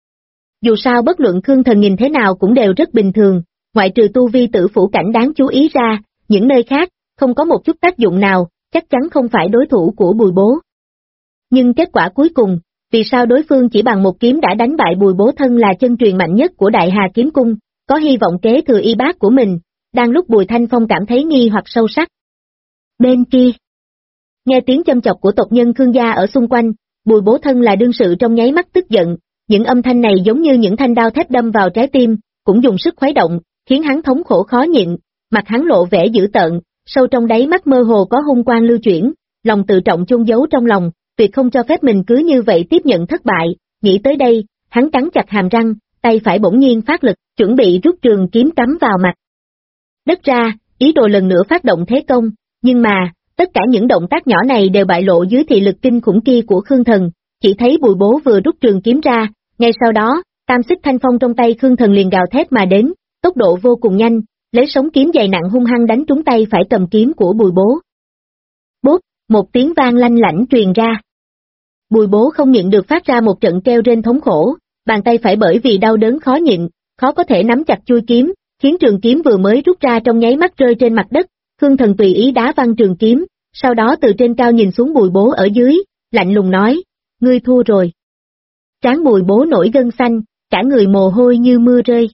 Dù sao bất luận Khương Thần nhìn thế nào cũng đều rất bình thường, ngoại trừ tu vi tử phủ cảnh đáng chú ý ra, những nơi khác, không có một chút tác dụng nào, chắc chắn không phải đối thủ của Bùi Bố. Nhưng kết quả cuối cùng, vì sao đối phương chỉ bằng một kiếm đã đánh bại Bùi Bố thân là chân truyền mạnh nhất của Đại Hà Kiếm Cung, có hy vọng kế thừa y bát của mình, đang lúc Bùi Thanh Phong cảm thấy nghi hoặc sâu sắc. Bên kia, nghe tiếng châm chọc của tộc nhân Khương gia ở xung quanh, Bùi Bố thân là đương sự trong nháy mắt tức giận, những âm thanh này giống như những thanh đao thép đâm vào trái tim, cũng dùng sức khuấy động, khiến hắn thống khổ khó nhịn, mặt hắn lộ vẻ dữ tợn, sâu trong đáy mắt mơ hồ có hung quang lưu chuyển, lòng tự trọng chôn giấu trong lòng, tuyệt không cho phép mình cứ như vậy tiếp nhận thất bại. Nghĩ tới đây, hắn cắn chặt hàm răng, tay phải bỗng nhiên phát lực, chuẩn bị rút trường kiếm cắm vào mặt đất ra, ý đồ lần nữa phát động thế công, nhưng mà, tất cả những động tác nhỏ này đều bại lộ dưới thị lực kinh khủng kia của Khương Thần, chỉ thấy Bùi Bố vừa rút trường kiếm ra, ngay sau đó, tam xích thanh phong trong tay Khương Thần liền gào thét mà đến, tốc độ vô cùng nhanh, lấy sống kiếm dày nặng hung hăng đánh trúng tay phải cầm kiếm của Bùi Bố. Bốp, một tiếng vang lanh lảnh truyền ra. Bùi Bố không nhịn được phát ra một trận kêu rên thống khổ, bàn tay phải bởi vì đau đớn khó nhịn, khó có thể nắm chặt chuôi kiếm, khiến trường kiếm vừa mới rút ra trong nháy mắt rơi trên mặt đất. Khương Thần tùy ý đá văng trường kiếm, sau đó từ trên cao nhìn xuống Bùi Bố ở dưới, lạnh lùng nói, ngươi thua rồi. Trán Bùi Bố nổi gân xanh, cả người mồ hôi như mưa rơi.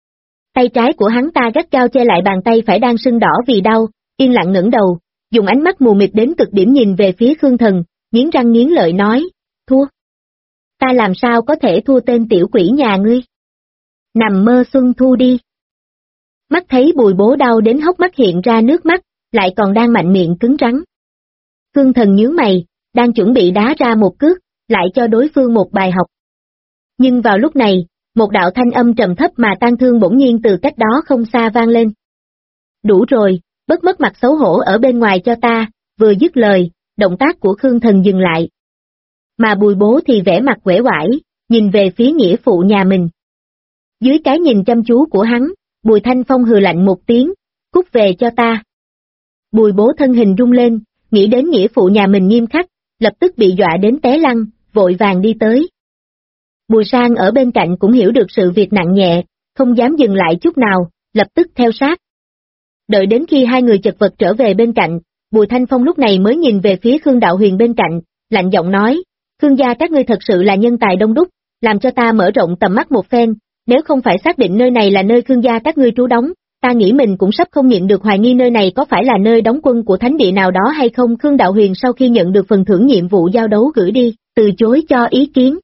Tay trái của hắn ta gắt gao che lại bàn tay phải đang sưng đỏ vì đau, yên lặng ngẩng đầu, dùng ánh mắt mù mịt đến cực điểm nhìn về phía Khương Thần, nghiến răng nghiến lợi nói, thua. Ta làm sao có thể thua tên tiểu quỷ nhà ngươi? Nằm mơ xuân thu đi. Mắt thấy Bùi Bố đau đến hốc mắt hiện ra nước mắt, lại còn đang mạnh miệng cứng rắn. Khương Thần nhướng mày, đang chuẩn bị đá ra một cước, lại cho đối phương một bài học. Nhưng vào lúc này, một đạo thanh âm trầm thấp mà tang thương bỗng nhiên từ cách đó không xa vang lên. Đủ rồi, bớt mất mặt xấu hổ ở bên ngoài cho ta, vừa dứt lời, động tác của Khương Thần dừng lại. Mà Bùi Bố thì vẻ mặt uể oải, nhìn về phía nghĩa phụ nhà mình. Dưới cái nhìn chăm chú của hắn, Bùi Thanh Phong hừ lạnh một tiếng, cút về cho ta. Bùi Bố thân hình rung lên, nghĩ đến nghĩa phụ nhà mình nghiêm khắc, lập tức bị dọa đến té lăn, vội vàng đi tới. Bùi Sang ở bên cạnh cũng hiểu được sự việc nặng nhẹ, không dám dừng lại chút nào, lập tức theo sát. Đợi đến khi hai người chật vật trở về bên cạnh, Bùi Thanh Phong lúc này mới nhìn về phía Khương Đạo Huyền bên cạnh, lạnh giọng nói, Khương gia các ngươi thật sự là nhân tài đông đúc, làm cho ta mở rộng tầm mắt một phen, nếu không phải xác định nơi này là nơi Khương gia các ngươi trú đóng, ta nghĩ mình cũng sắp không nhịn được hoài nghi nơi này có phải là nơi đóng quân của thánh địa nào đó hay không. Khương Đạo Huyền sau khi nhận được phần thưởng nhiệm vụ giao đấu gửi đi, từ chối cho ý kiến.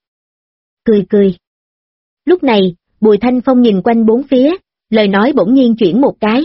Cười. Lúc này, Bùi Thanh Phong nhìn quanh bốn phía, lời nói bỗng nhiên chuyển một cái.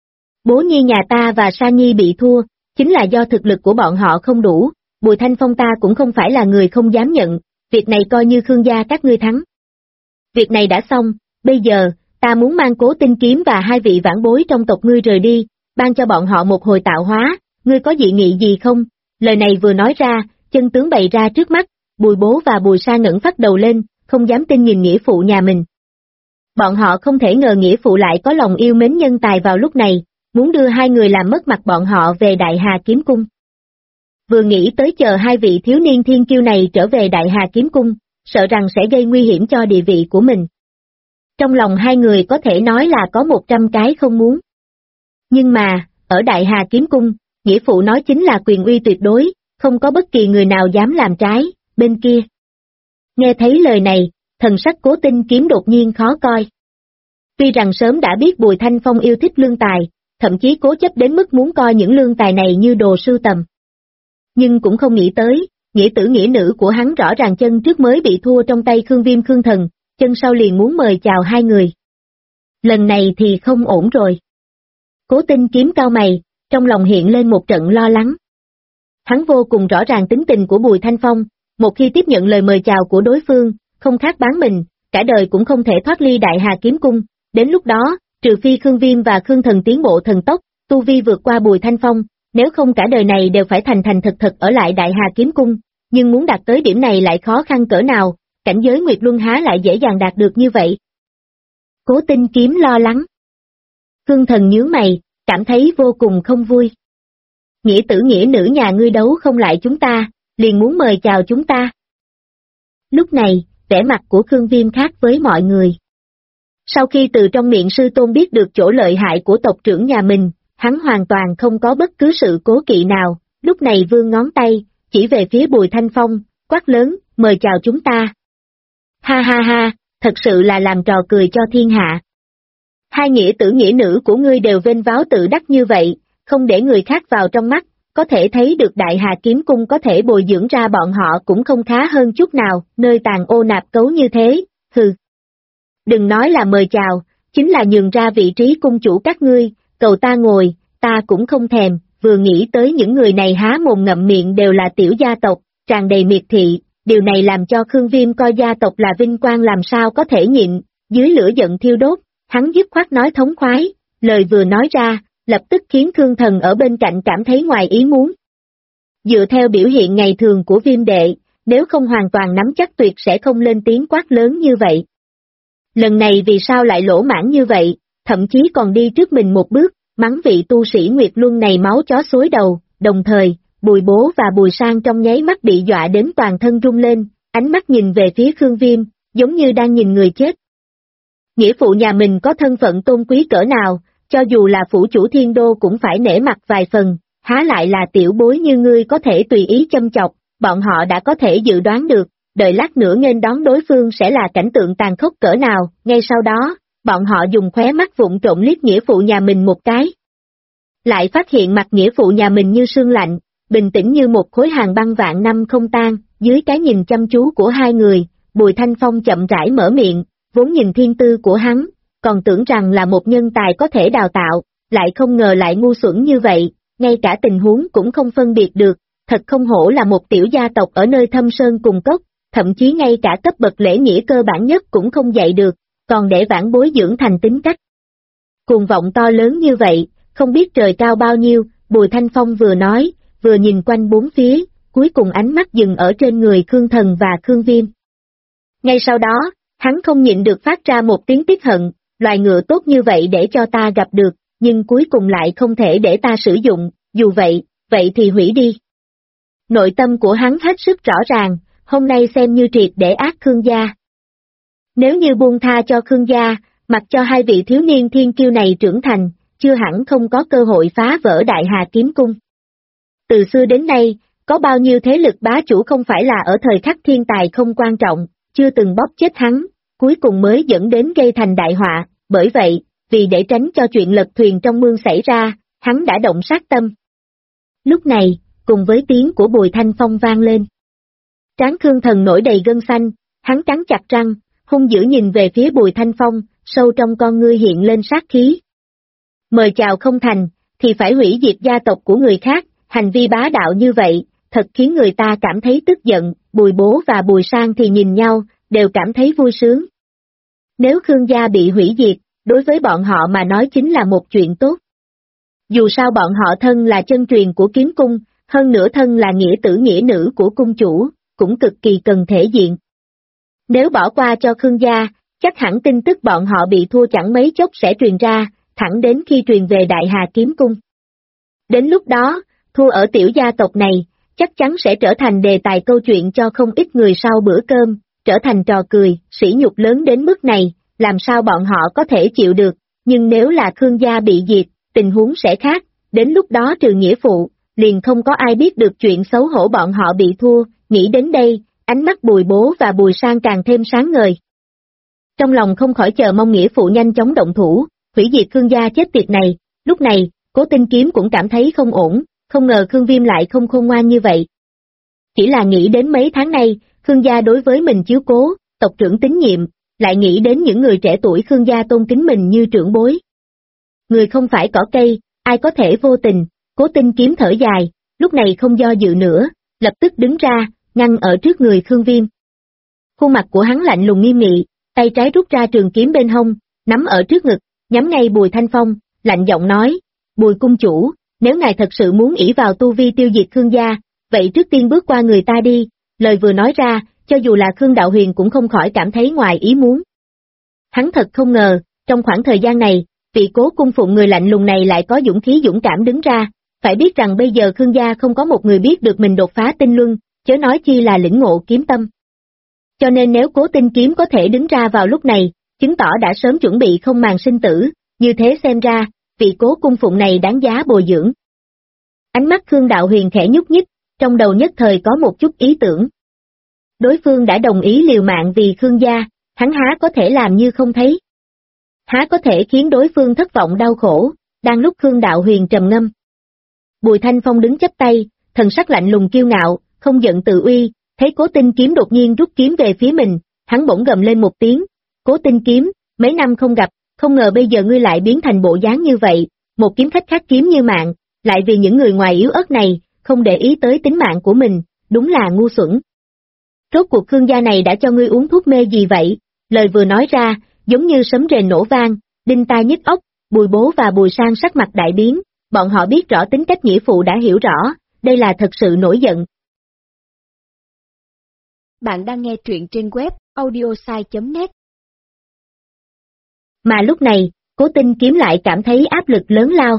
Bố nhi nhà ta và Sa Nhi bị thua, chính là do thực lực của bọn họ không đủ, Bùi Thanh Phong ta cũng không phải là người không dám nhận, việc này coi như Khương gia các ngươi thắng. Việc này đã xong, bây giờ, ta muốn mang Cố Tinh Kiếm và hai vị vãn bối trong tộc ngươi rời đi, ban cho bọn họ một hồi tạo hóa, ngươi có dị nghị gì không? Lời này vừa nói ra, chân tướng bày ra trước mắt, Bùi Bố và Bùi Sa ngẩng phát đầu lên, không dám tin nhìn nghĩa phụ nhà mình. Bọn họ không thể ngờ nghĩa phụ lại có lòng yêu mến nhân tài vào lúc này, muốn đưa hai người làm mất mặt bọn họ về Đại Hà Kiếm Cung. Vừa nghĩ tới chờ hai vị thiếu niên thiên kiêu này trở về Đại Hà Kiếm Cung, sợ rằng sẽ gây nguy hiểm cho địa vị của mình. Trong lòng hai người có thể nói là có 100 cái không muốn. Nhưng mà, ở Đại Hà Kiếm Cung, nghĩa phụ nói chính là quyền uy tuyệt đối, không có bất kỳ người nào dám làm trái, bên kia. Nghe thấy lời này, thần sắc Cố Tinh Kiếm đột nhiên khó coi. Tuy rằng sớm đã biết Bùi Thanh Phong yêu thích lương tài, thậm chí cố chấp đến mức muốn coi những lương tài này như đồ sưu tầm. Nhưng cũng không nghĩ tới, nghĩa tử nghĩa nữ của hắn rõ ràng chân trước mới bị thua trong tay Khương Viêm Khương Thần, chân sau liền muốn mời chào hai người. Lần này thì không ổn rồi. Cố Tinh Kiếm cau mày, trong lòng hiện lên một trận lo lắng. Hắn vô cùng rõ ràng tính tình của Bùi Thanh Phong, một khi tiếp nhận lời mời chào của đối phương, không khác bán mình, cả đời cũng không thể thoát ly Đại Hà Kiếm Cung, đến lúc đó, trừ phi Khương Viêm và Khương Thần tiến bộ thần tốc, tu vi vượt qua Bùi Thanh Phong, nếu không cả đời này đều phải thành thật ở lại Đại Hà Kiếm Cung, nhưng muốn đạt tới điểm này lại khó khăn cỡ nào, cảnh giới Nguyệt Luân há lại dễ dàng đạt được như vậy. Cố Tinh Kiếm lo lắng. Khương Thần nhướng mày, cảm thấy vô cùng không vui. Nghĩa tử nghĩa nữ nhà ngươi đấu không lại chúng ta, liền muốn mời chào chúng ta. Lúc này, vẻ mặt của Khương Viêm khác với mọi người. Sau khi từ trong miệng sư tôn biết được chỗ lợi hại của tộc trưởng nhà mình, hắn hoàn toàn không có bất cứ sự cố kỵ nào, lúc này vươn ngón tay, chỉ về phía Bùi Thanh Phong, quát lớn, mời chào chúng ta. Ha ha ha, thật sự là làm trò cười cho thiên hạ. Hai nghĩa tử nghĩa nữ của ngươi đều vênh váo tự đắc như vậy, không để người khác vào trong mắt, có thể thấy được Đại Hà Kiếm Cung có thể bồi dưỡng ra bọn họ cũng không khá hơn chút nào, nơi tàn ô nạp cấu như thế, hừ. Đừng nói là mời chào, chính là nhường ra vị trí cung chủ các ngươi, cầu ta ngồi, ta cũng không thèm, vừa nghĩ tới những người này há mồm ngậm miệng đều là tiểu gia tộc, tràn đầy miệt thị, điều này làm cho Khương Viêm coi gia tộc là vinh quang làm sao có thể nhịn, dưới lửa giận thiêu đốt, hắn dứt khoát nói thống khoái, lời vừa nói ra, lập tức khiến Khương Thần ở bên cạnh cảm thấy ngoài ý muốn. Dựa theo biểu hiện ngày thường của Viêm đệ, nếu không hoàn toàn nắm chắc tuyệt sẽ không lên tiếng quát lớn như vậy. Lần này vì sao lại lỗ mãn như vậy, thậm chí còn đi trước mình một bước, mắng vị tu sĩ Nguyệt Luân này máu chó xối đầu, đồng thời, Bùi Bố và Bùi Sang trong nháy mắt bị dọa đến toàn thân rung lên, ánh mắt nhìn về phía Khương Viêm, giống như đang nhìn người chết. Nghĩa phụ nhà mình có thân phận tôn quý cỡ nào, cho dù là phủ chủ Thiên Đô cũng phải nể mặt vài phần, há lại là tiểu bối như ngươi có thể tùy ý châm chọc, bọn họ đã có thể dự đoán được, đợi lát nữa nghênh đón đối phương sẽ là cảnh tượng tàn khốc cỡ nào, ngay sau đó, bọn họ dùng khóe mắt vụng trộm liếc nghĩa phụ nhà mình một cái. Lại phát hiện mặt nghĩa phụ nhà mình như sương lạnh, bình tĩnh như một khối hàng băng vạn năm không tan, dưới cái nhìn chăm chú của hai người, Bùi Thanh Phong chậm rãi mở miệng, vốn nhìn thiên tư của hắn, còn tưởng rằng là một nhân tài có thể đào tạo, lại không ngờ lại ngu xuẩn như vậy, ngay cả tình huống cũng không phân biệt được, thật không hổ là một tiểu gia tộc ở nơi thâm sơn cùng cốc, thậm chí ngay cả cấp bậc lễ nghĩa cơ bản nhất cũng không dạy được, còn để vãn bối dưỡng thành tính cách. Cuồng vọng to lớn như vậy, không biết trời cao bao nhiêu, Bùi Thanh Phong vừa nói, vừa nhìn quanh bốn phía, cuối cùng ánh mắt dừng ở trên người Khương Thần và Khương Viêm. Ngay sau đó, hắn không nhịn được phát ra một tiếng tiếc hận, loài ngựa tốt như vậy để cho ta gặp được, nhưng cuối cùng lại không thể để ta sử dụng, dù vậy, vậy thì hủy đi. Nội tâm của hắn hết sức rõ ràng, hôm nay xem như triệt để ác Khương gia. Nếu như buông tha cho Khương gia, mặc cho hai vị thiếu niên thiên kiêu này trưởng thành, chưa hẳn không có cơ hội phá vỡ Đại Hà Kiếm Cung. Từ xưa đến nay, có bao nhiêu thế lực bá chủ không phải là ở thời khắc thiên tài không quan trọng, chưa từng bóp chết hắn, cuối cùng mới dẫn đến gây thành đại họa, bởi vậy, vì để tránh cho chuyện lật thuyền trong mương xảy ra, hắn đã động sát tâm. Lúc này, cùng với tiếng của Bùi Thanh Phong vang lên. Trán Khương Thần nổi đầy gân xanh, hắn cắn chặt răng, hung dữ nhìn về phía Bùi Thanh Phong, sâu trong con ngươi hiện lên sát khí. Mời chào không thành, thì phải hủy diệt gia tộc của người khác, hành vi bá đạo như vậy, thật khiến người ta cảm thấy tức giận, Bùi Bố và Bùi Sang thì nhìn nhau, đều cảm thấy vui sướng. Nếu Khương gia bị hủy diệt, đối với bọn họ mà nói chính là một chuyện tốt. Dù sao bọn họ thân là chân truyền của kiếm cung, hơn nữa thân là nghĩa tử nghĩa nữ của cung chủ, cũng cực kỳ cần thể diện. Nếu bỏ qua cho Khương gia, chắc hẳn tin tức bọn họ bị thua chẳng mấy chốc sẽ truyền ra, thẳng đến khi truyền về Đại Hà Kiếm Cung. Đến lúc đó, thua ở tiểu gia tộc này, chắc chắn sẽ trở thành đề tài câu chuyện cho không ít người sau bữa cơm, trở thành trò cười, sỉ nhục lớn đến mức này, làm sao bọn họ có thể chịu được, nhưng nếu là Khương gia bị diệt, tình huống sẽ khác, đến lúc đó trừ nghĩa phụ, liền không có ai biết được chuyện xấu hổ bọn họ bị thua, nghĩ đến đây, ánh mắt Bùi Bố và Bùi Sang càng thêm sáng ngời. Trong lòng không khỏi chờ mong nghĩa phụ nhanh chóng động thủ, hủy diệt Khương gia chết tiệt này, lúc này, Cố Tinh Kiếm cũng cảm thấy không ổn, không ngờ Khương Viêm lại không khôn ngoan như vậy. Chỉ là nghĩ đến mấy tháng nay, Khương gia đối với mình chiếu cố, tộc trưởng tín nhiệm, lại nghĩ đến những người trẻ tuổi Khương gia tôn kính mình như trưởng bối. Người không phải cỏ cây, ai có thể vô tình, Cố Tinh Kiếm thở dài, lúc này không do dự nữa, lập tức đứng ra, ngăn ở trước người Khương Viêm. Khuôn mặt của hắn lạnh lùng nghiêm nghị, tay trái rút ra trường kiếm bên hông, nắm ở trước ngực, nhắm ngay Bùi Thanh Phong, lạnh giọng nói, Bùi cung chủ, nếu ngài thật sự muốn ỷ vào tu vi tiêu diệt Khương gia, vậy trước tiên bước qua người ta đi, lời vừa nói ra, cho dù là Khương Đạo Huyền cũng không khỏi cảm thấy ngoài ý muốn. Hắn thật không ngờ, trong khoảng thời gian này, vị Cố cung phụng người lạnh lùng này lại có dũng khí dũng cảm đứng ra, phải biết rằng bây giờ Khương gia không có một người biết được mình đột phá tinh luân, chớ nói chi là lĩnh ngộ kiếm tâm. Cho nên nếu Cố Tinh Kiếm có thể đứng ra vào lúc này, chứng tỏ đã sớm chuẩn bị không màng sinh tử, như thế xem ra, vị Cố cung phụng này đáng giá bồi dưỡng. Ánh mắt Khương Đạo Huyền khẽ nhúc nhích, trong đầu nhất thời có một chút ý tưởng. Đối phương đã đồng ý liều mạng vì Khương gia, hắn há có thể làm như không thấy. Há có thể khiến đối phương thất vọng đau khổ, đang lúc Khương Đạo Huyền trầm ngâm. Bùi Thanh Phong đứng chắp tay, thần sắc lạnh lùng kiêu ngạo, không giận tự uy, thấy Cố Tinh Kiếm đột nhiên rút kiếm về phía mình, hắn bỗng gầm lên một tiếng, Cố Tinh Kiếm, mấy năm không gặp, không ngờ bây giờ ngươi lại biến thành bộ dáng như vậy, một kiếm khách khác kiếm như mạng, lại vì những người ngoài yếu ớt này, không để ý tới tính mạng của mình, đúng là ngu xuẩn. Rốt cuộc Khương gia này đã cho ngươi uống thuốc mê gì vậy? Lời vừa nói ra, giống như sấm rền nổ vang, đinh tai nhức óc, Bùi Bố và Bùi Sang sắc mặt đại biến, bọn họ biết rõ tính cách nghĩa phụ đã hiểu rõ, đây là thật sự nổi giận. Bạn đang nghe truyện trên web audiosai.net. Mà lúc này, Cố Tinh Kiếm lại cảm thấy áp lực lớn lao.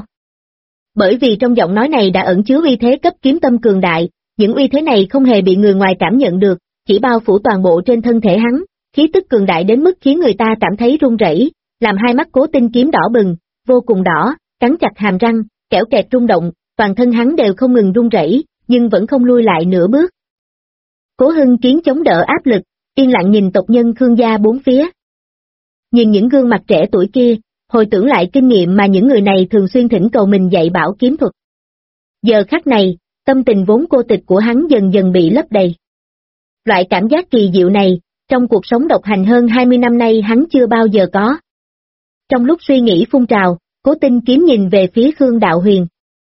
Bởi vì trong giọng nói này đã ẩn chứa uy thế cấp kiếm tâm cường đại, những uy thế này không hề bị người ngoài cảm nhận được, chỉ bao phủ toàn bộ trên thân thể hắn, khí tức cường đại đến mức khiến người ta cảm thấy run rẩy, làm hai mắt Cố Tinh Kiếm đỏ bừng, vô cùng đỏ, cắn chặt hàm răng, kẽo kẹt rung động, toàn thân hắn đều không ngừng run rẩy, nhưng vẫn không lui lại nửa bước. Cố Hưng Kiến chống đỡ áp lực, yên lặng nhìn tộc nhân Khương gia bốn phía. Nhìn những gương mặt trẻ tuổi kia, hồi tưởng lại kinh nghiệm mà những người này thường xuyên thỉnh cầu mình dạy bảo kiếm thuật. Giờ khắc này, tâm tình vốn cô tịch của hắn dần dần bị lấp đầy. Loại cảm giác kỳ diệu này, trong cuộc sống độc hành hơn 20 năm nay hắn chưa bao giờ có. Trong lúc suy nghĩ phun trào, Cố Tinh Kiếm nhìn về phía Khương Đạo Huyền.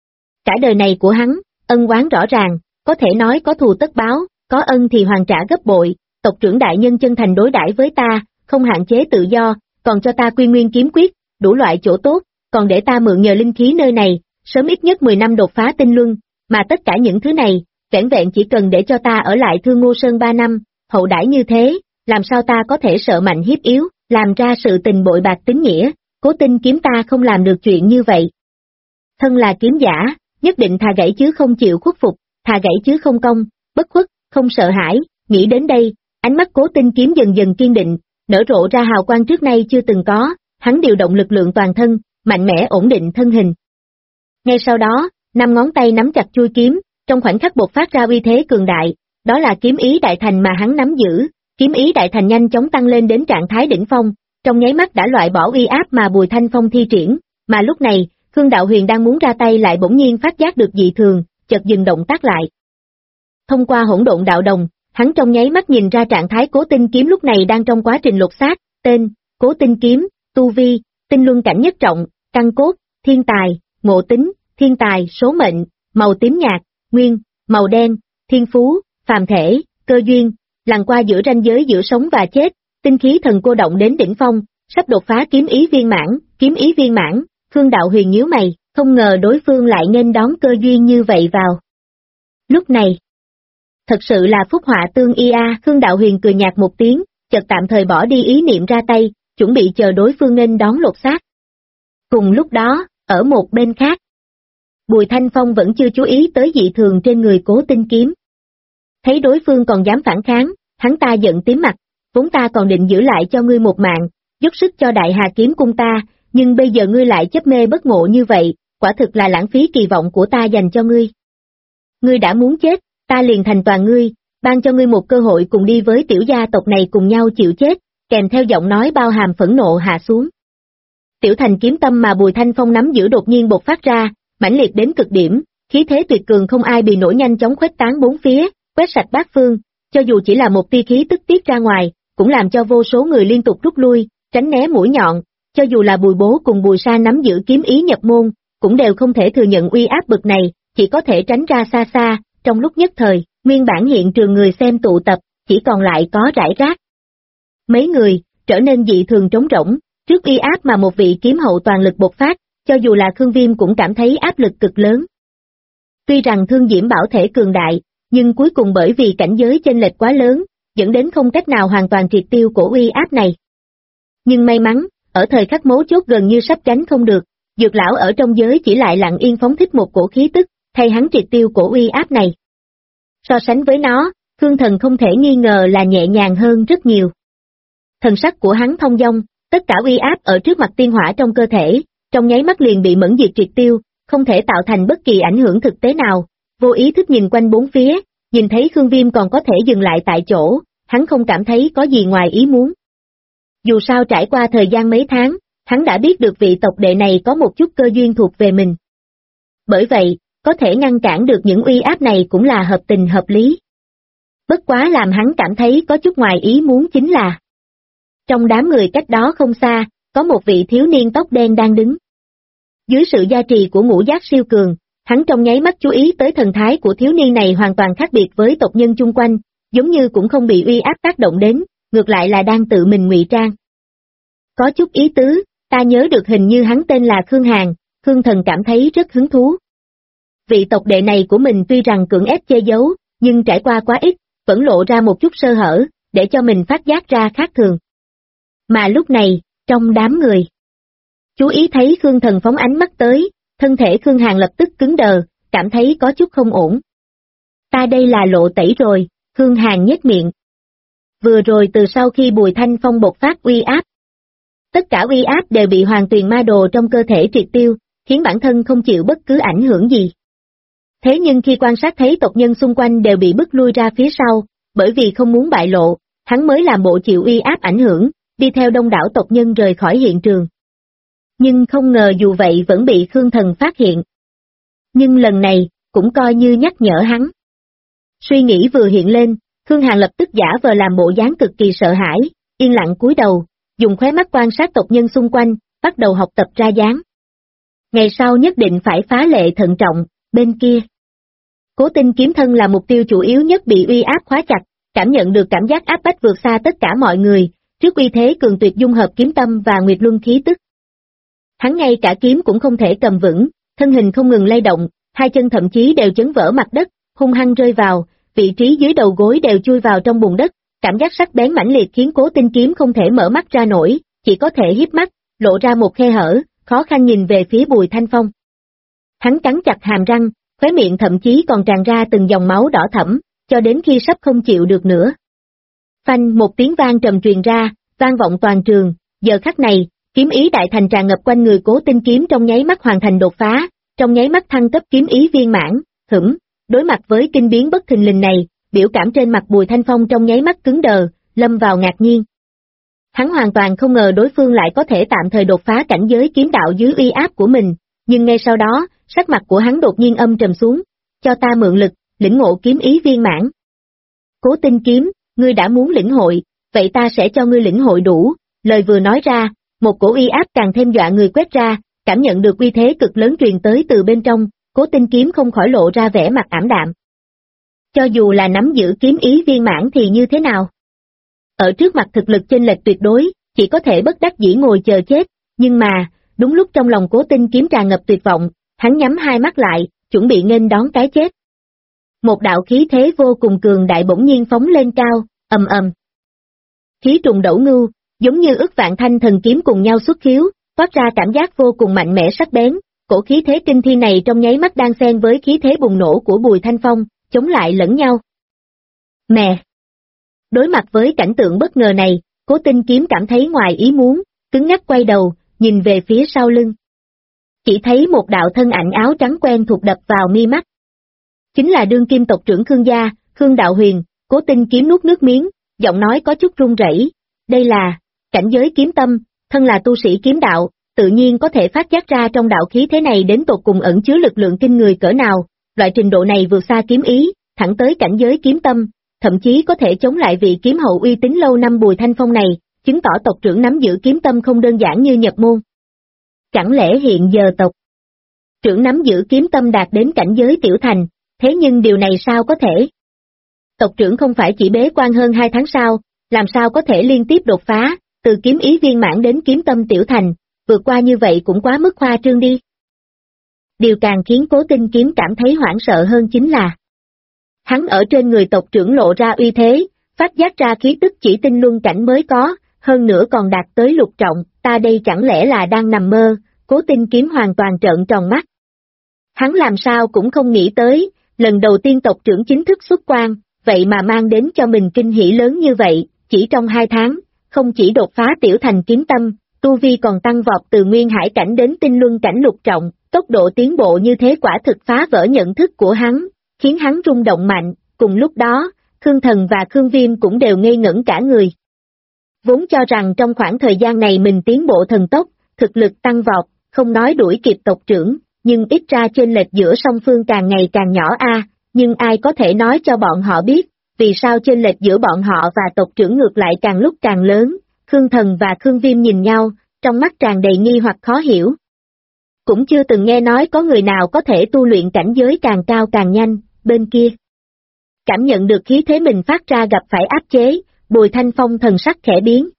Cả đời này của hắn, ân oán rõ ràng, có thể nói có thù tất báo, có ân thì hoàn trả gấp bội, tộc trưởng đại nhân chân thành đối đãi với ta, không hạn chế tự do, còn cho ta Quy Nguyên kiếm quyết, đủ loại chỗ tốt, còn để ta mượn nhờ linh khí nơi này, sớm ít nhất 10 năm đột phá tinh luân, mà tất cả những thứ này, vẻn vẹn chỉ cần để cho ta ở lại Thương Ngô Sơn 3 năm, hậu đãi như thế, làm sao ta có thể sợ mạnh hiếp yếu, làm ra sự tình bội bạc tín nghĩa, Cố Tinh Kiếm ta không làm được chuyện như vậy. Thân là kiếm giả, nhất định thà gãy chứ không chịu khuất phục, thà gãy chứ không công, bất khuất, không sợ hãi, nghĩ đến đây, ánh mắt Cố Tinh Kiếm dần dần kiên định, nở rộ ra hào quang trước nay chưa từng có, hắn điều động lực lượng toàn thân, mạnh mẽ ổn định thân hình. Ngay sau đó, 5 ngón tay nắm chặt chuôi kiếm, trong khoảnh khắc bộc phát ra uy thế cường đại, đó là kiếm ý đại thành mà hắn nắm giữ, kiếm ý đại thành nhanh chóng tăng lên đến trạng thái đỉnh phong, trong nháy mắt đã loại bỏ uy áp mà Bùi Thanh Phong thi triển, mà lúc này, Khương Đạo Huyền đang muốn ra tay lại bỗng nhiên phát giác được dị thường, chợt dừng động tác lại. Thông qua hỗn độn đạo đồng, hắn trong nháy mắt nhìn ra trạng thái Cố Tinh Kiếm lúc này đang trong quá trình lột xác, tên, Cố Tinh Kiếm, tu vi, tinh luân cảnh nhất trọng, căn cốt, thiên tài, ngộ tính, thiên tài, số mệnh, màu tím nhạt, nguyên, màu đen, thiên phú, phàm thể, cơ duyên, lằn qua giữa ranh giới giữa sống và chết, tinh khí thần cô động đến đỉnh phong, sắp đột phá kiếm ý viên mãn, Khương Đạo Huyền nhíu mày, không ngờ đối phương lại nghênh đón cơ duyên như vậy vào. Lúc này, thật sự là phúc họa tương y a, Khương Đạo Huyền cười nhạt một tiếng, chợt tạm thời bỏ đi ý niệm ra tay, chuẩn bị chờ đối phương nghênh đón lột xác. Cùng lúc đó, ở một bên khác, Bùi Thanh Phong vẫn chưa chú ý tới dị thường trên người Cố Tinh Kiếm. Thấy đối phương còn dám phản kháng, hắn ta giận tím mặt, vốn ta còn định giữ lại cho ngươi một mạng, dốc sức cho Đại Hà Kiếm Cung ta, nhưng bây giờ ngươi lại chấp mê bất ngộ như vậy, quả thực là lãng phí kỳ vọng của ta dành cho ngươi. Ngươi đã muốn chết, ta liền thành toàn ngươi, ban cho ngươi một cơ hội cùng đi với tiểu gia tộc này cùng nhau chịu chết, kèm theo giọng nói bao hàm phẫn nộ hạ xuống. Tiểu thành kiếm tâm mà Bùi Thanh Phong nắm giữ đột nhiên bộc phát ra, mãnh liệt đến cực điểm, khí thế tuyệt cường không ai bị nổi, nhanh chóng khuếch tán bốn phía, quét sạch bát phương, cho dù chỉ là một tia khí tức tiết ra ngoài, cũng làm cho vô số người liên tục rút lui, tránh né mũi nhọn, cho dù là Bùi Bố cùng Bùi Sa nắm giữ kiếm ý nhập môn, cũng đều không thể thừa nhận uy áp bực này, chỉ có thể tránh ra xa xa, trong lúc nhất thời, nguyên bản hiện trường người xem tụ tập, chỉ còn lại có rải rác. Mấy người, trở nên dị thường trống rỗng, trước uy áp mà một vị kiếm hậu toàn lực bộc phát, cho dù là Khương Viêm cũng cảm thấy áp lực cực lớn. Tuy rằng Thương Diễm bảo thể cường đại, nhưng cuối cùng bởi vì cảnh giới chênh lệch quá lớn, dẫn đến không cách nào hoàn toàn triệt tiêu cổ uy áp này. Nhưng may mắn, ở thời khắc mấu chốt gần như sắp tránh không được, Dược lão ở trong giới chỉ lại lặng yên phóng thích một cổ khí tức, thay hắn triệt tiêu cổ uy áp này. So sánh với nó, Khương Thần không thể nghi ngờ là nhẹ nhàng hơn rất nhiều. Thần sắc của hắn thông dong, tất cả uy áp ở trước mặt tiên hỏa trong cơ thể, trong nháy mắt liền bị mẫn diệt triệt tiêu, không thể tạo thành bất kỳ ảnh hưởng thực tế nào. Vô ý thức nhìn quanh bốn phía, nhìn thấy Khương Viêm còn có thể dừng lại tại chỗ, hắn không cảm thấy có gì ngoài ý muốn. Dù sao trải qua thời gian mấy tháng, hắn đã biết được vị tộc đệ này có một chút cơ duyên thuộc về mình. Bởi vậy, có thể ngăn cản được những uy áp này cũng là hợp tình hợp lý. Bất quá làm hắn cảm thấy có chút ngoài ý muốn chính là trong đám người cách đó không xa, có một vị thiếu niên tóc đen đang đứng. Dưới sự gia trì của ngũ giác siêu cường, hắn trong nháy mắt chú ý tới thần thái của thiếu niên này hoàn toàn khác biệt với tộc nhân chung quanh, giống như cũng không bị uy áp tác động đến, ngược lại là đang tự mình ngụy trang. Có chút ý tứ, ta nhớ được hình như hắn tên là Khương Hàn, Khương Thần cảm thấy rất hứng thú. Vị tộc đệ này của mình tuy rằng cưỡng ép che giấu, nhưng trải qua quá ít, vẫn lộ ra một chút sơ hở, để cho mình phát giác ra khác thường. Mà lúc này, trong đám người, chú ý thấy Khương Thần phóng ánh mắt tới, thân thể Khương Hàn lập tức cứng đờ, cảm thấy có chút không ổn. Ta đây là lộ tẩy rồi, Khương Hàn nhếch miệng. Vừa rồi từ sau khi Bùi Thanh Phong bộc phát uy áp, tất cả uy áp đều bị hoàng tuyền ma đồ trong cơ thể triệt tiêu, khiến bản thân không chịu bất cứ ảnh hưởng gì. Thế nhưng khi quan sát thấy tộc nhân xung quanh đều bị bức lui ra phía sau, bởi vì không muốn bại lộ, hắn mới làm bộ chịu uy áp ảnh hưởng, đi theo đông đảo tộc nhân rời khỏi hiện trường. Nhưng không ngờ dù vậy vẫn bị Khương Thần phát hiện. Nhưng lần này, cũng coi như nhắc nhở hắn. Suy nghĩ vừa hiện lên, Khương Hàn lập tức giả vờ làm bộ dáng cực kỳ sợ hãi, yên lặng cúi đầu, dùng khóe mắt quan sát tộc nhân xung quanh, bắt đầu học tập ra dáng. Ngày sau nhất định phải phá lệ thận trọng, bên kia. Cố Tinh kiếm thân là mục tiêu chủ yếu nhất bị uy áp khóa chặt, cảm nhận được cảm giác áp bách vượt xa tất cả mọi người, trước uy thế cường tuyệt dung hợp kiếm tâm và nguyệt luân khí tức. Hắn ngay cả kiếm cũng không thể cầm vững, thân hình không ngừng lay động, hai chân thậm chí đều chấn vỡ mặt đất, hung hăng rơi vào, vị trí dưới đầu gối đều chui vào trong bùn đất, cảm giác sắc bén mãnh liệt khiến Cố Tinh kiếm không thể mở mắt ra nổi, chỉ có thể híp mắt, lộ ra một khe hở, khó khăn nhìn về phía Bùi Thanh Phong. Hắn cắn chặt hàm răng, khóe miệng thậm chí còn tràn ra từng dòng máu đỏ thẫm, cho đến khi sắp không chịu được nữa. Phanh, một tiếng vang trầm truyền ra, vang vọng toàn trường, giờ khắc này, kiếm ý đại thành tràn ngập quanh người Cố Tinh kiếm trong nháy mắt hoàn thành đột phá, trong nháy mắt thăng cấp kiếm ý viên mãn, đối mặt với kinh biến bất thình lình này, biểu cảm trên mặt Bùi Thanh Phong trong nháy mắt cứng đờ, lâm vào ngạc nhiên. Hắn hoàn toàn không ngờ đối phương lại có thể tạm thời đột phá cảnh giới kiếm đạo dưới uy áp của mình, nhưng ngay sau đó, sắc mặt của hắn đột nhiên âm trầm xuống, cho ta mượn lực, lĩnh ngộ kiếm ý viên mãn. Cố Tinh kiếm, ngươi đã muốn lĩnh hội, vậy ta sẽ cho ngươi lĩnh hội đủ, lời vừa nói ra, một cổ uy áp càng thêm dọa người quét ra, cảm nhận được uy thế cực lớn truyền tới từ bên trong, Cố Tinh kiếm không khỏi lộ ra vẻ mặt ảm đạm. Cho dù là nắm giữ kiếm ý viên mãn thì như thế nào? Ở trước mặt thực lực chênh lệch tuyệt đối, chỉ có thể bất đắc dĩ ngồi chờ chết, nhưng mà, đúng lúc trong lòng Cố Tinh kiếm tràn ngập tuyệt vọng, hắn nhắm hai mắt lại, chuẩn bị nghênh đón cái chết. Một đạo khí thế vô cùng cường đại bỗng nhiên phóng lên cao, ầm ầm. Khí trùng đẩu ngưu, giống như ức vạn thanh thần kiếm cùng nhau xuất khiếu, phát ra cảm giác vô cùng mạnh mẽ sắc bén, cổ khí thế kinh thiên này trong nháy mắt đang xen với khí thế bùng nổ của Bùi Thanh Phong, chống lại lẫn nhau. Mẹ! Đối mặt với cảnh tượng bất ngờ này, Cố Tinh kiếm cảm thấy ngoài ý muốn, cứng ngắc quay đầu, nhìn về phía sau lưng. Chỉ thấy một đạo thân ảnh áo trắng quen thuộc đập vào mi mắt. Chính là đương kim tộc trưởng Khương gia, Khương Đạo Huyền. Cố Tinh kiếm nuốt nước miếng, giọng nói có chút run rẩy. Đây là cảnh giới kiếm tâm, thân là tu sĩ kiếm đạo, tự nhiên có thể phát giác ra trong đạo khí thế này đến tột cùng ẩn chứa lực lượng kinh người cỡ nào, loại trình độ này vượt xa kiếm ý, thẳng tới cảnh giới kiếm tâm, thậm chí có thể chống lại vị kiếm hậu uy tín lâu năm Bùi Thanh Phong này, chứng tỏ tộc trưởng nắm giữ kiếm tâm không đơn giản như nhập môn. Chẳng lẽ hiện giờ tộc trưởng nắm giữ kiếm tâm đạt đến cảnh giới tiểu thành, thế nhưng điều này sao có thể? Tộc trưởng không phải chỉ bế quan hơn 2 tháng sao, làm sao có thể liên tiếp đột phá, từ kiếm ý viên mãn đến kiếm tâm tiểu thành, vượt qua như vậy cũng quá mức khoa trương đi. Điều càng khiến Cố Tinh kiếm cảm thấy hoảng sợ hơn chính là hắn ở trên người tộc trưởng lộ ra uy thế, phát giác ra khí tức chỉ tinh luân cảnh mới có, hơn nữa còn đạt tới lục trọng, ta đây chẳng lẽ là đang nằm mơ, Cố Tinh kiếm hoàn toàn trợn tròn mắt. Hắn làm sao cũng không nghĩ tới, lần đầu tiên tộc trưởng chính thức xuất quan, vậy mà mang đến cho mình kinh hỉ lớn như vậy, chỉ trong 2 tháng, không chỉ đột phá tiểu thành kiếm tâm, tu vi còn tăng vọt từ nguyên hải cảnh đến tinh luân cảnh lục trọng, tốc độ tiến bộ như thế quả thực phá vỡ nhận thức của hắn, khiến hắn rung động mạnh, cùng lúc đó, Khương Thần và Khương Viêm cũng đều ngây ngẩn cả người. Vốn cho rằng trong khoảng thời gian này mình tiến bộ thần tốc, thực lực tăng vọt, không nói đuổi kịp tộc trưởng, nhưng ít ra chênh lệch giữa song phương càng ngày càng nhỏ nhưng ai có thể nói cho bọn họ biết, vì sao chênh lệch giữa bọn họ và tộc trưởng ngược lại càng lúc càng lớn. Khương Thần và Khương Viêm nhìn nhau, trong mắt tràn đầy nghi hoặc khó hiểu. Cũng chưa từng nghe nói có người nào có thể tu luyện cảnh giới càng cao càng nhanh. Bên kia, cảm nhận được khí thế mình phát ra gặp phải áp chế, Bùi Thanh Phong thần sắc khẽ biến.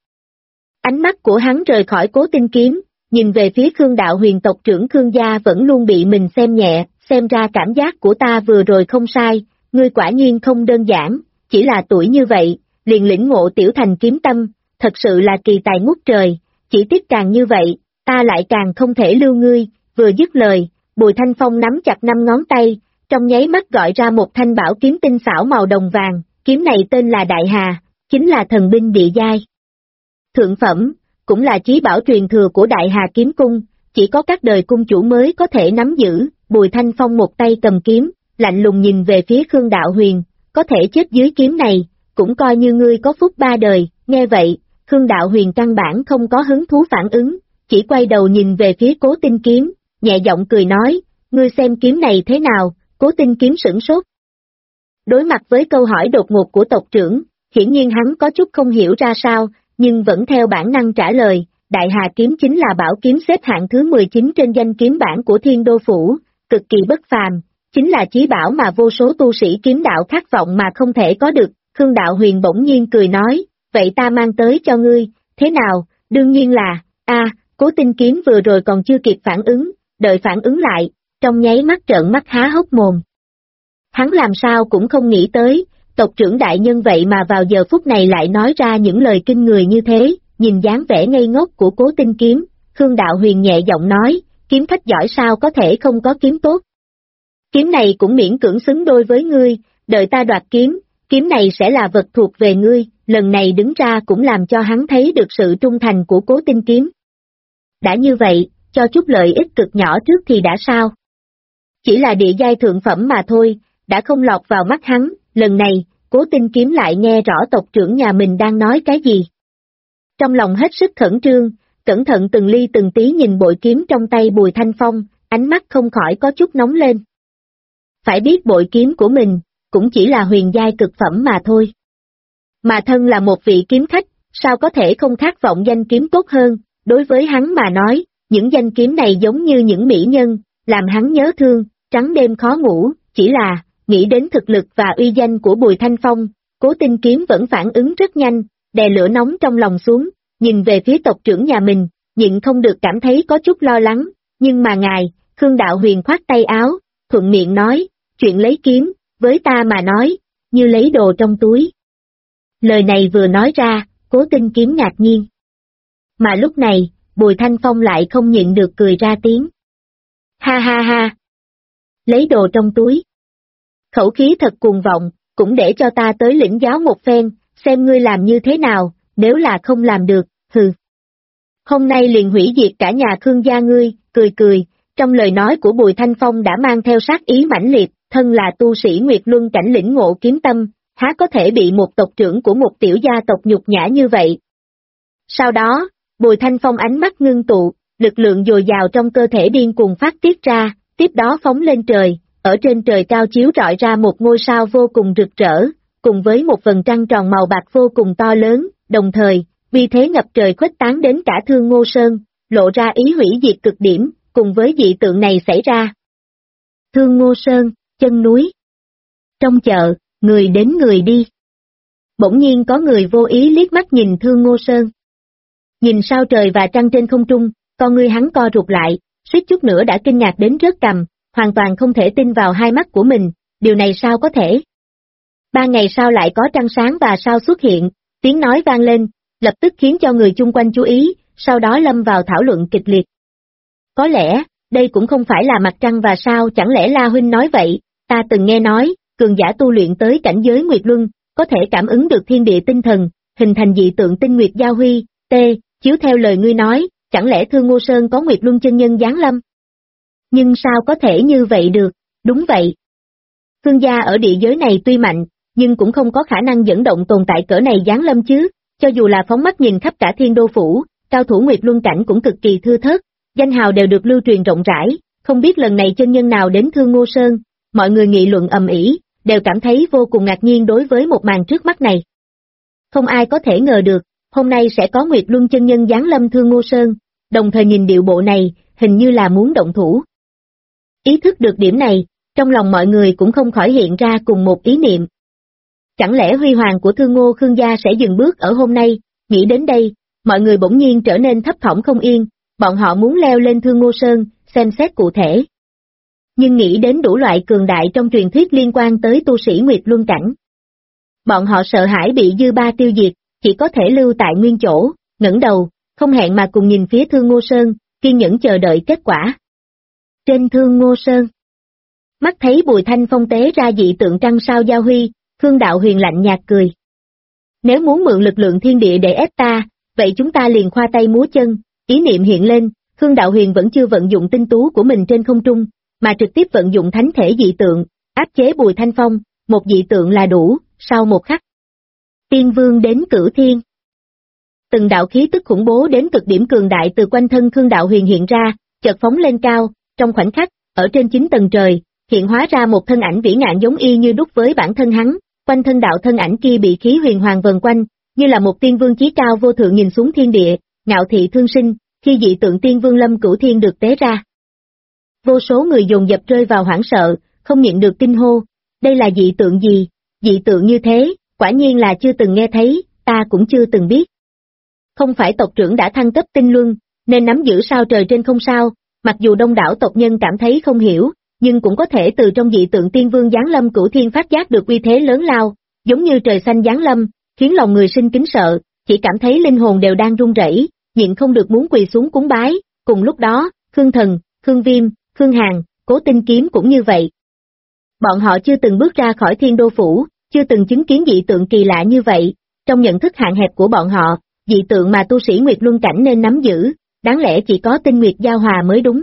Ánh mắt của hắn rời khỏi Cố Tinh Kiếm, nhìn về phía Khương Đạo Huyền tộc trưởng Khương gia vẫn luôn bị mình xem nhẹ, xem ra cảm giác của ta vừa rồi không sai, ngươi quả nhiên không đơn giản, chỉ là tuổi như vậy, liền lĩnh ngộ tiểu thành kiếm tâm, thật sự là kỳ tài ngút trời, chỉ tiếc càng như vậy, ta lại càng không thể lưu ngươi. Vừa dứt lời, Bùi Thanh Phong nắm chặt 5 ngón tay, trong nháy mắt gọi ra một thanh bảo kiếm tinh xảo màu đồng vàng, kiếm này tên là Đại Hà, chính là thần binh địa giai thượng phẩm, cũng là chí bảo truyền thừa của Đại Hà kiếm cung, chỉ có các đời cung chủ mới có thể nắm giữ. Bùi Thanh Phong một tay cầm kiếm, lạnh lùng nhìn về phía Khương Đạo Huyền, có thể chết dưới kiếm này, cũng coi như ngươi có phúc 3 đời. Nghe vậy, Khương Đạo Huyền căn bản không có hứng thú phản ứng, chỉ quay đầu nhìn về phía Cố Tinh Kiếm, nhẹ giọng cười nói, ngươi xem kiếm này thế nào. Cố Tinh Kiếm sửng sốt. Đối mặt với câu hỏi đột ngột của tộc trưởng, hiển nhiên hắn có chút không hiểu ra sao, nhưng vẫn theo bản năng trả lời, Đại Hà kiếm chính là bảo kiếm xếp hạng thứ 19 trên danh kiếm bảng của Thiên Đô Phủ, cực kỳ bất phàm, chính là chí bảo mà vô số tu sĩ kiếm đạo khát vọng mà không thể có được. Khương Đạo Huyền bỗng nhiên cười nói, vậy ta mang tới cho ngươi, thế nào? Đương nhiên là, Cố Tinh Kiếm vừa rồi còn chưa kịp phản ứng, đợi phản ứng lại, trong nháy mắt trợn mắt há hốc mồm. Hắn làm sao cũng không nghĩ tới, tộc trưởng đại nhân vậy mà vào giờ phút này lại nói ra những lời kinh người như thế. Nhìn dáng vẻ ngây ngốc của Cố Tinh Kiếm, Khương Đạo Huyền nhẹ giọng nói, kiếm khách giỏi sao có thể không có kiếm tốt. Kiếm này cũng miễn cưỡng xứng đôi với ngươi, đợi ta đoạt kiếm, kiếm này sẽ là vật thuộc về ngươi. Lần này đứng ra cũng làm cho hắn thấy được sự trung thành của Cố Tinh Kiếm. Đã như vậy, cho chút lợi ích cực nhỏ trước thì đã sao? Chỉ là địa giai thượng phẩm mà thôi, đã không lọt vào mắt hắn. Lần này, Cố Tinh Kiếm lại nghe rõ tộc trưởng nhà mình đang nói cái gì. Trong lòng hết sức khẩn trương, cẩn thận từng ly từng tí nhìn bội kiếm trong tay Bùi Thanh Phong, ánh mắt không khỏi có chút nóng lên. Phải biết bội kiếm của mình, cũng chỉ là huyền giai cực phẩm mà thôi. Mà thân là một vị kiếm khách, sao có thể không khát vọng danh kiếm tốt hơn, đối với hắn mà nói, những danh kiếm này giống như những mỹ nhân, làm hắn nhớ thương, trắng đêm khó ngủ, chỉ là, nghĩ đến thực lực và uy danh của Bùi Thanh Phong, Cố Tinh Kiếm vẫn phản ứng rất nhanh, đè lửa nóng trong lòng xuống, nhìn về phía tộc trưởng nhà mình, nhịn không được cảm thấy có chút lo lắng, nhưng mà ngài, Khương Đạo Huyền khoát tay áo, thuận miệng nói, chuyện lấy kiếm, với ta mà nói, như lấy đồ trong túi. Lời này vừa nói ra, Cố Tinh Kiếm ngạc nhiên. Mà lúc này, Bùi Thanh Phong lại không nhịn được cười ra tiếng. Ha ha ha! Lấy đồ trong túi. Khẩu khí thật cuồng vọng, cũng để cho ta tới lĩnh giáo một phen, xem ngươi làm như thế nào, nếu là không làm được, hừ. Hôm nay liền hủy diệt cả nhà Khương gia ngươi, cười, trong lời nói của Bùi Thanh Phong đã mang theo sát ý mãnh liệt, thân là tu sĩ Nguyệt Luân cảnh lĩnh ngộ kiếm tâm, há có thể bị một tộc trưởng của một tiểu gia tộc nhục nhã như vậy. Sau đó, Bùi Thanh Phong ánh mắt ngưng tụ, lực lượng dồi dào trong cơ thể điên cuồng phát tiết ra, tiếp đó phóng lên trời, ở trên trời cao chiếu rọi ra một ngôi sao vô cùng rực rỡ, cùng với một vầng trăng tròn màu bạc vô cùng to lớn, đồng thời, vì thế ngập trời khuếch tán đến cả Thương Ngô Sơn, lộ ra ý hủy diệt cực điểm, cùng với dị tượng này xảy ra. Thương Ngô Sơn, chân núi. Trong chợ, người đến người đi. Bỗng nhiên có người vô ý liếc mắt nhìn Thương Ngô Sơn. Nhìn sao trời và trăng trên không trung, con ngươi hắn co rụt lại, suýt chút nữa đã kinh ngạc đến rớt cằm, hoàn toàn không thể tin vào hai mắt của mình, điều này sao có thể? 3 ngày sau lại có trăng sáng và sao xuất hiện, tiếng nói vang lên, lập tức khiến cho người chung quanh chú ý, sau đó lâm vào thảo luận kịch liệt. Có lẽ, đây cũng không phải là mặt trăng và sao, chẳng lẽ La Huynh nói vậy, ta từng nghe nói, cường giả tu luyện tới cảnh giới Nguyệt Luân, có thể cảm ứng được thiên địa tinh thần, hình thành dị tượng tinh nguyệt giao huy, chiếu theo lời ngươi nói, chẳng lẽ Thương Ngô Sơn có Nguyệt Luân chân nhân giáng lâm? Nhưng sao có thể như vậy được, đúng vậy. Khương gia ở địa giới này tuy mạnh, nhưng cũng không có khả năng dẫn động tồn tại cỡ này giáng lâm chứ, cho dù là phóng mắt nhìn khắp cả Thiên Đô Phủ, cao thủ Nguyệt Luân cảnh cũng cực kỳ thưa thớt, danh hào đều được lưu truyền rộng rãi, không biết lần này chân nhân nào đến Thương Ngô Sơn, mọi người nghị luận ầm ĩ, đều cảm thấy vô cùng ngạc nhiên đối với một màn trước mắt này. Không ai có thể ngờ được, hôm nay sẽ có Nguyệt Luân chân nhân giáng lâm Thương Ngô Sơn, đồng thời nhìn điệu bộ này, hình như là muốn động thủ. Ý thức được điểm này, trong lòng mọi người cũng không khỏi hiện ra cùng một ý niệm. Chẳng lẽ huy hoàng của Thương Ngô Khương gia sẽ dừng bước ở hôm nay? Nghĩ đến đây, mọi người bỗng nhiên trở nên thấp thỏm không yên, bọn họ muốn leo lên Thương Ngô Sơn, xem xét cụ thể. Nhưng nghĩ đến đủ loại cường đại trong truyền thuyết liên quan tới tu sĩ Nguyệt Luân cảnh. Bọn họ sợ hãi bị dư ba tiêu diệt, chỉ có thể lưu tại nguyên chỗ, ngẩng đầu, không hẹn mà cùng nhìn phía Thương Ngô Sơn, kiên nhẫn chờ đợi kết quả. Trên Thương Ngô Sơn, mắt thấy Bùi Thanh Phong tế ra dị tượng trăng sao giao huy, Khương Đạo Huyền lạnh nhạt cười. Nếu muốn mượn lực lượng thiên địa để ép ta, vậy chúng ta liền khoa tay múa chân. Ý niệm hiện lên, Khương Đạo Huyền vẫn chưa vận dụng tinh tú của mình trên không trung, mà trực tiếp vận dụng thánh thể dị tượng, áp chế Bùi Thanh Phong, một dị tượng là đủ. Sau một khắc, Tiên Vương đến Cửu Thiên. Từng đạo khí tức khủng bố đến cực điểm cường đại từ quanh thân Khương Đạo Huyền hiện ra, chợt phóng lên cao, trong khoảnh khắc, ở trên 9 tầng trời, hiện hóa ra một thân ảnh vĩ ngạn giống y như đúc với bản thân hắn, quanh thân đạo thân ảnh kia bị khí huyền hoàng vần quanh, như là một tiên vương chí cao vô thượng nhìn xuống thiên địa, ngạo thị thương sinh, khi dị tượng Tiên Vương Lâm Cửu Thiên được tế ra. Vô số người dồn dập rơi vào hoảng sợ, không nhịn được kinh hô, đây là dị tượng gì? Dị tượng như thế, quả nhiên là chưa từng nghe thấy, ta cũng chưa từng biết. Không phải tộc trưởng đã thăng cấp tinh luân, nên nắm giữ sao trời trên không sao, mặc dù đông đảo tộc nhân cảm thấy không hiểu, nhưng cũng có thể từ trong dị tượng Tiên Vương giáng lâm Cửu Thiên phát giác được uy thế lớn lao, giống như trời xanh giáng lâm, khiến lòng người sinh kính sợ, chỉ cảm thấy linh hồn đều đang run rẩy, nhịn không được muốn quỳ xuống cúng bái. Cùng lúc đó, Khương Thần, Khương Viêm, Khương Hàn, Cố Tinh Kiếm cũng như vậy. Bọn họ chưa từng bước ra khỏi Thiên Đô Phủ, chưa từng chứng kiến dị tượng kỳ lạ như vậy, trong nhận thức hạn hẹp của bọn họ, dị tượng mà tu sĩ Nguyệt Luân cảnh nên nắm giữ, đáng lẽ chỉ có Tinh Nguyệt giao hòa mới đúng.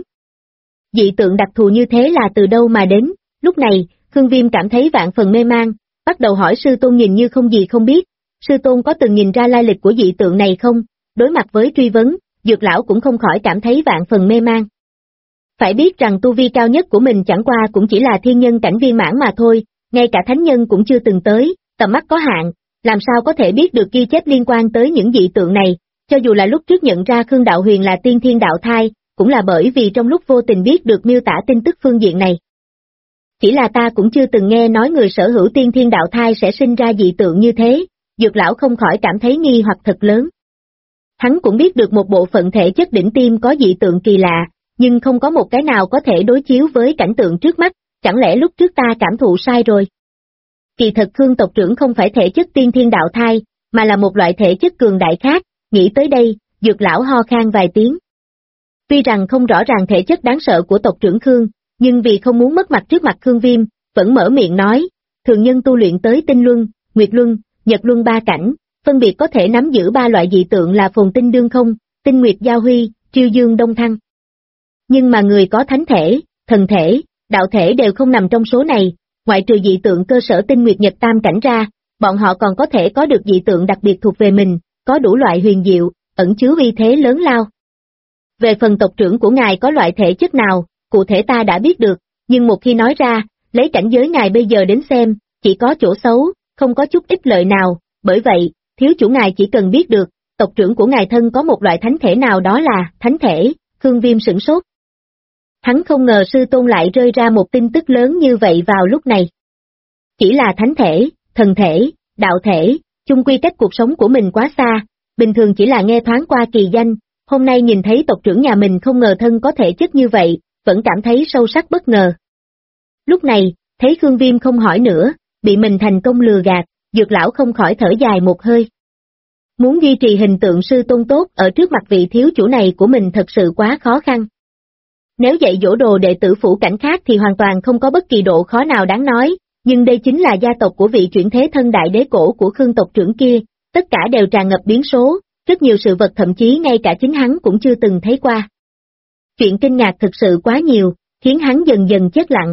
Dị tượng đặc thù như thế là từ đâu mà đến? Lúc này, Khương Viêm cảm thấy vạn phần mê mang, bắt đầu hỏi sư tôn nhìn như không gì không biết, sư tôn có từng nhìn ra lai lịch của dị tượng này không? Đối mặt với truy vấn, Dược lão cũng không khỏi cảm thấy vạn phần mê mang. Phải biết rằng tu vi cao nhất của mình chẳng qua cũng chỉ là thiên nhân cảnh viên mãn mà thôi, ngay cả thánh nhân cũng chưa từng tới, tầm mắt có hạn, làm sao có thể biết được ghi chép liên quan tới những dị tượng này, cho dù là lúc trước nhận ra Khương Đạo Huyền là tiên thiên đạo thai, cũng là bởi vì trong lúc vô tình biết được miêu tả tin tức phương diện này. Chỉ là ta cũng chưa từng nghe nói người sở hữu tiên thiên đạo thai sẽ sinh ra dị tượng như thế, Dược lão không khỏi cảm thấy nghi hoặc thật lớn. Hắn cũng biết được một bộ phận thể chất đỉnh tiêm có dị tượng kỳ lạ, nhưng không có một cái nào có thể đối chiếu với cảnh tượng trước mắt, chẳng lẽ lúc trước ta cảm thụ sai rồi? Kỳ thật Khương tộc trưởng không phải thể chất tiên thiên đạo thai, mà là một loại thể chất cường đại khác, nghĩ tới đây, Dược lão ho khan vài tiếng. Tuy rằng không rõ ràng thể chất đáng sợ của tộc trưởng Khương, nhưng vì không muốn mất mặt trước mặt Khương Viêm, vẫn mở miệng nói, thường nhân tu luyện tới tinh luân, nguyệt luân, nhật luân 3 cảnh, phân biệt có thể nắm giữ 3 loại dị tượng là phồn tinh đương không, tinh nguyệt giao huy, triêu dương đông thăng. Nhưng mà người có thánh thể, thần thể, đạo thể đều không nằm trong số này, ngoại trừ dị tượng cơ sở tinh nguyệt nhật tam cảnh ra, bọn họ còn có thể có được dị tượng đặc biệt thuộc về mình, có đủ loại huyền diệu, ẩn chứa uy thế lớn lao. Về phần tộc trưởng của ngài có loại thể chất nào, cụ thể ta đã biết được, nhưng một khi nói ra, lấy cảnh giới ngài bây giờ đến xem, chỉ có chỗ xấu, không có chút ích lợi nào, bởi vậy, thiếu chủ ngài chỉ cần biết được, tộc trưởng của ngài thân có một loại thánh thể nào đó là thánh thể. Khương Viêm sửng sốt. Hắn không ngờ sư tôn lại rơi ra một tin tức lớn như vậy vào lúc này. Chỉ là thánh thể, thần thể, đạo thể, chung quy cách cuộc sống của mình quá xa, bình thường chỉ là nghe thoáng qua kỳ danh, hôm nay nhìn thấy tộc trưởng nhà mình không ngờ thân có thể chất như vậy, vẫn cảm thấy sâu sắc bất ngờ. Lúc này, thấy Khương Viêm không hỏi nữa, bị mình thành công lừa gạt, Dược lão không khỏi thở dài một hơi. Muốn duy trì hình tượng sư tôn tốt ở trước mặt vị thiếu chủ này của mình thật sự quá khó khăn. Nếu dạy dỗ đồ đệ tử phủ cảnh khác thì hoàn toàn không có bất kỳ độ khó nào đáng nói, nhưng đây chính là gia tộc của vị chuyển thế thân đại đế cổ của Khương tộc trưởng kia, tất cả đều tràn ngập biến số, rất nhiều sự vật thậm chí ngay cả chính hắn cũng chưa từng thấy qua. Chuyện kinh ngạc thực sự quá nhiều, khiến hắn dần dần chết lặng.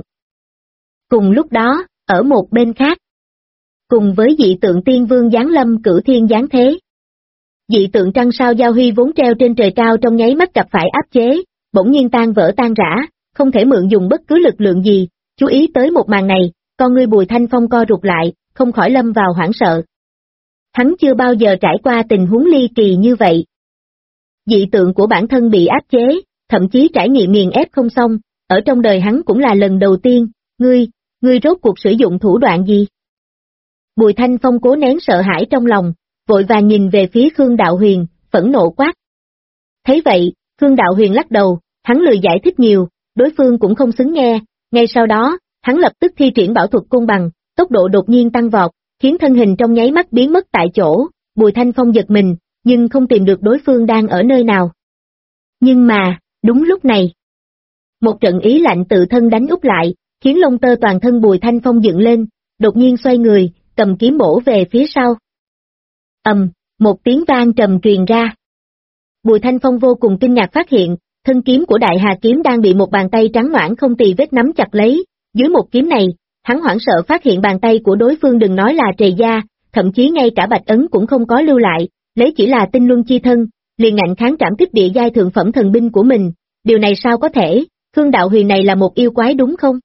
Cùng lúc đó, ở một bên khác, cùng với dị tượng Tiên Vương giáng lâm Cửu Thiên giáng thế. Dị tượng trăng sao giao huy vốn treo trên trời cao trong nháy mắt gặp phải áp chế, bỗng nhiên tan vỡ tan rã, không thể mượn dùng bất cứ lực lượng gì. Chú ý tới một màn này, con ngươi Bùi Thanh Phong co rụt lại, không khỏi lâm vào hoảng sợ. Hắn chưa bao giờ trải qua tình huống ly kỳ như vậy. Dị tượng của bản thân bị áp chế, thậm chí trải nghiệm nghiền ép không xong, ở trong đời hắn cũng là lần đầu tiên. Ngươi rốt cuộc sử dụng thủ đoạn gì? Bùi Thanh Phong cố nén sợ hãi trong lòng, vội vàng nhìn về phía Khương Đạo Huyền, phẫn nộ quát. Thấy vậy, Khương Đạo Huyền lắc đầu, hắn lười giải thích nhiều, đối phương cũng không xứng nghe. Ngay sau đó, hắn lập tức thi triển bảo thuật côn bằng, tốc độ đột nhiên tăng vọt, khiến thân hình trong nháy mắt biến mất tại chỗ. Bùi Thanh Phong giật mình, nhưng không tìm được đối phương đang ở nơi nào. Nhưng mà, đúng lúc này, một trận ý lạnh tự thân đánh úp lại, khiến lông tơ toàn thân Bùi Thanh Phong dựng lên, đột nhiên xoay người, cầm kiếm bổ về phía sau. Một tiếng vang trầm truyền ra. Bùi Thanh Phong vô cùng kinh ngạc phát hiện, thân kiếm của Đại Hà kiếm đang bị một bàn tay trắng nõn không tì vết nắm chặt lấy. Dưới một kiếm này, hắn hoảng sợ phát hiện bàn tay của đối phương đừng nói là trề da, thậm chí ngay cả bạch ấn cũng không có lưu lại, lấy chỉ là tinh luân chi thân, liền ngạnh kháng trảm kích địa giai thượng phẩm thần binh của mình. Điều này sao có thể? Khương Đạo Huyền này là một yêu quái đúng không?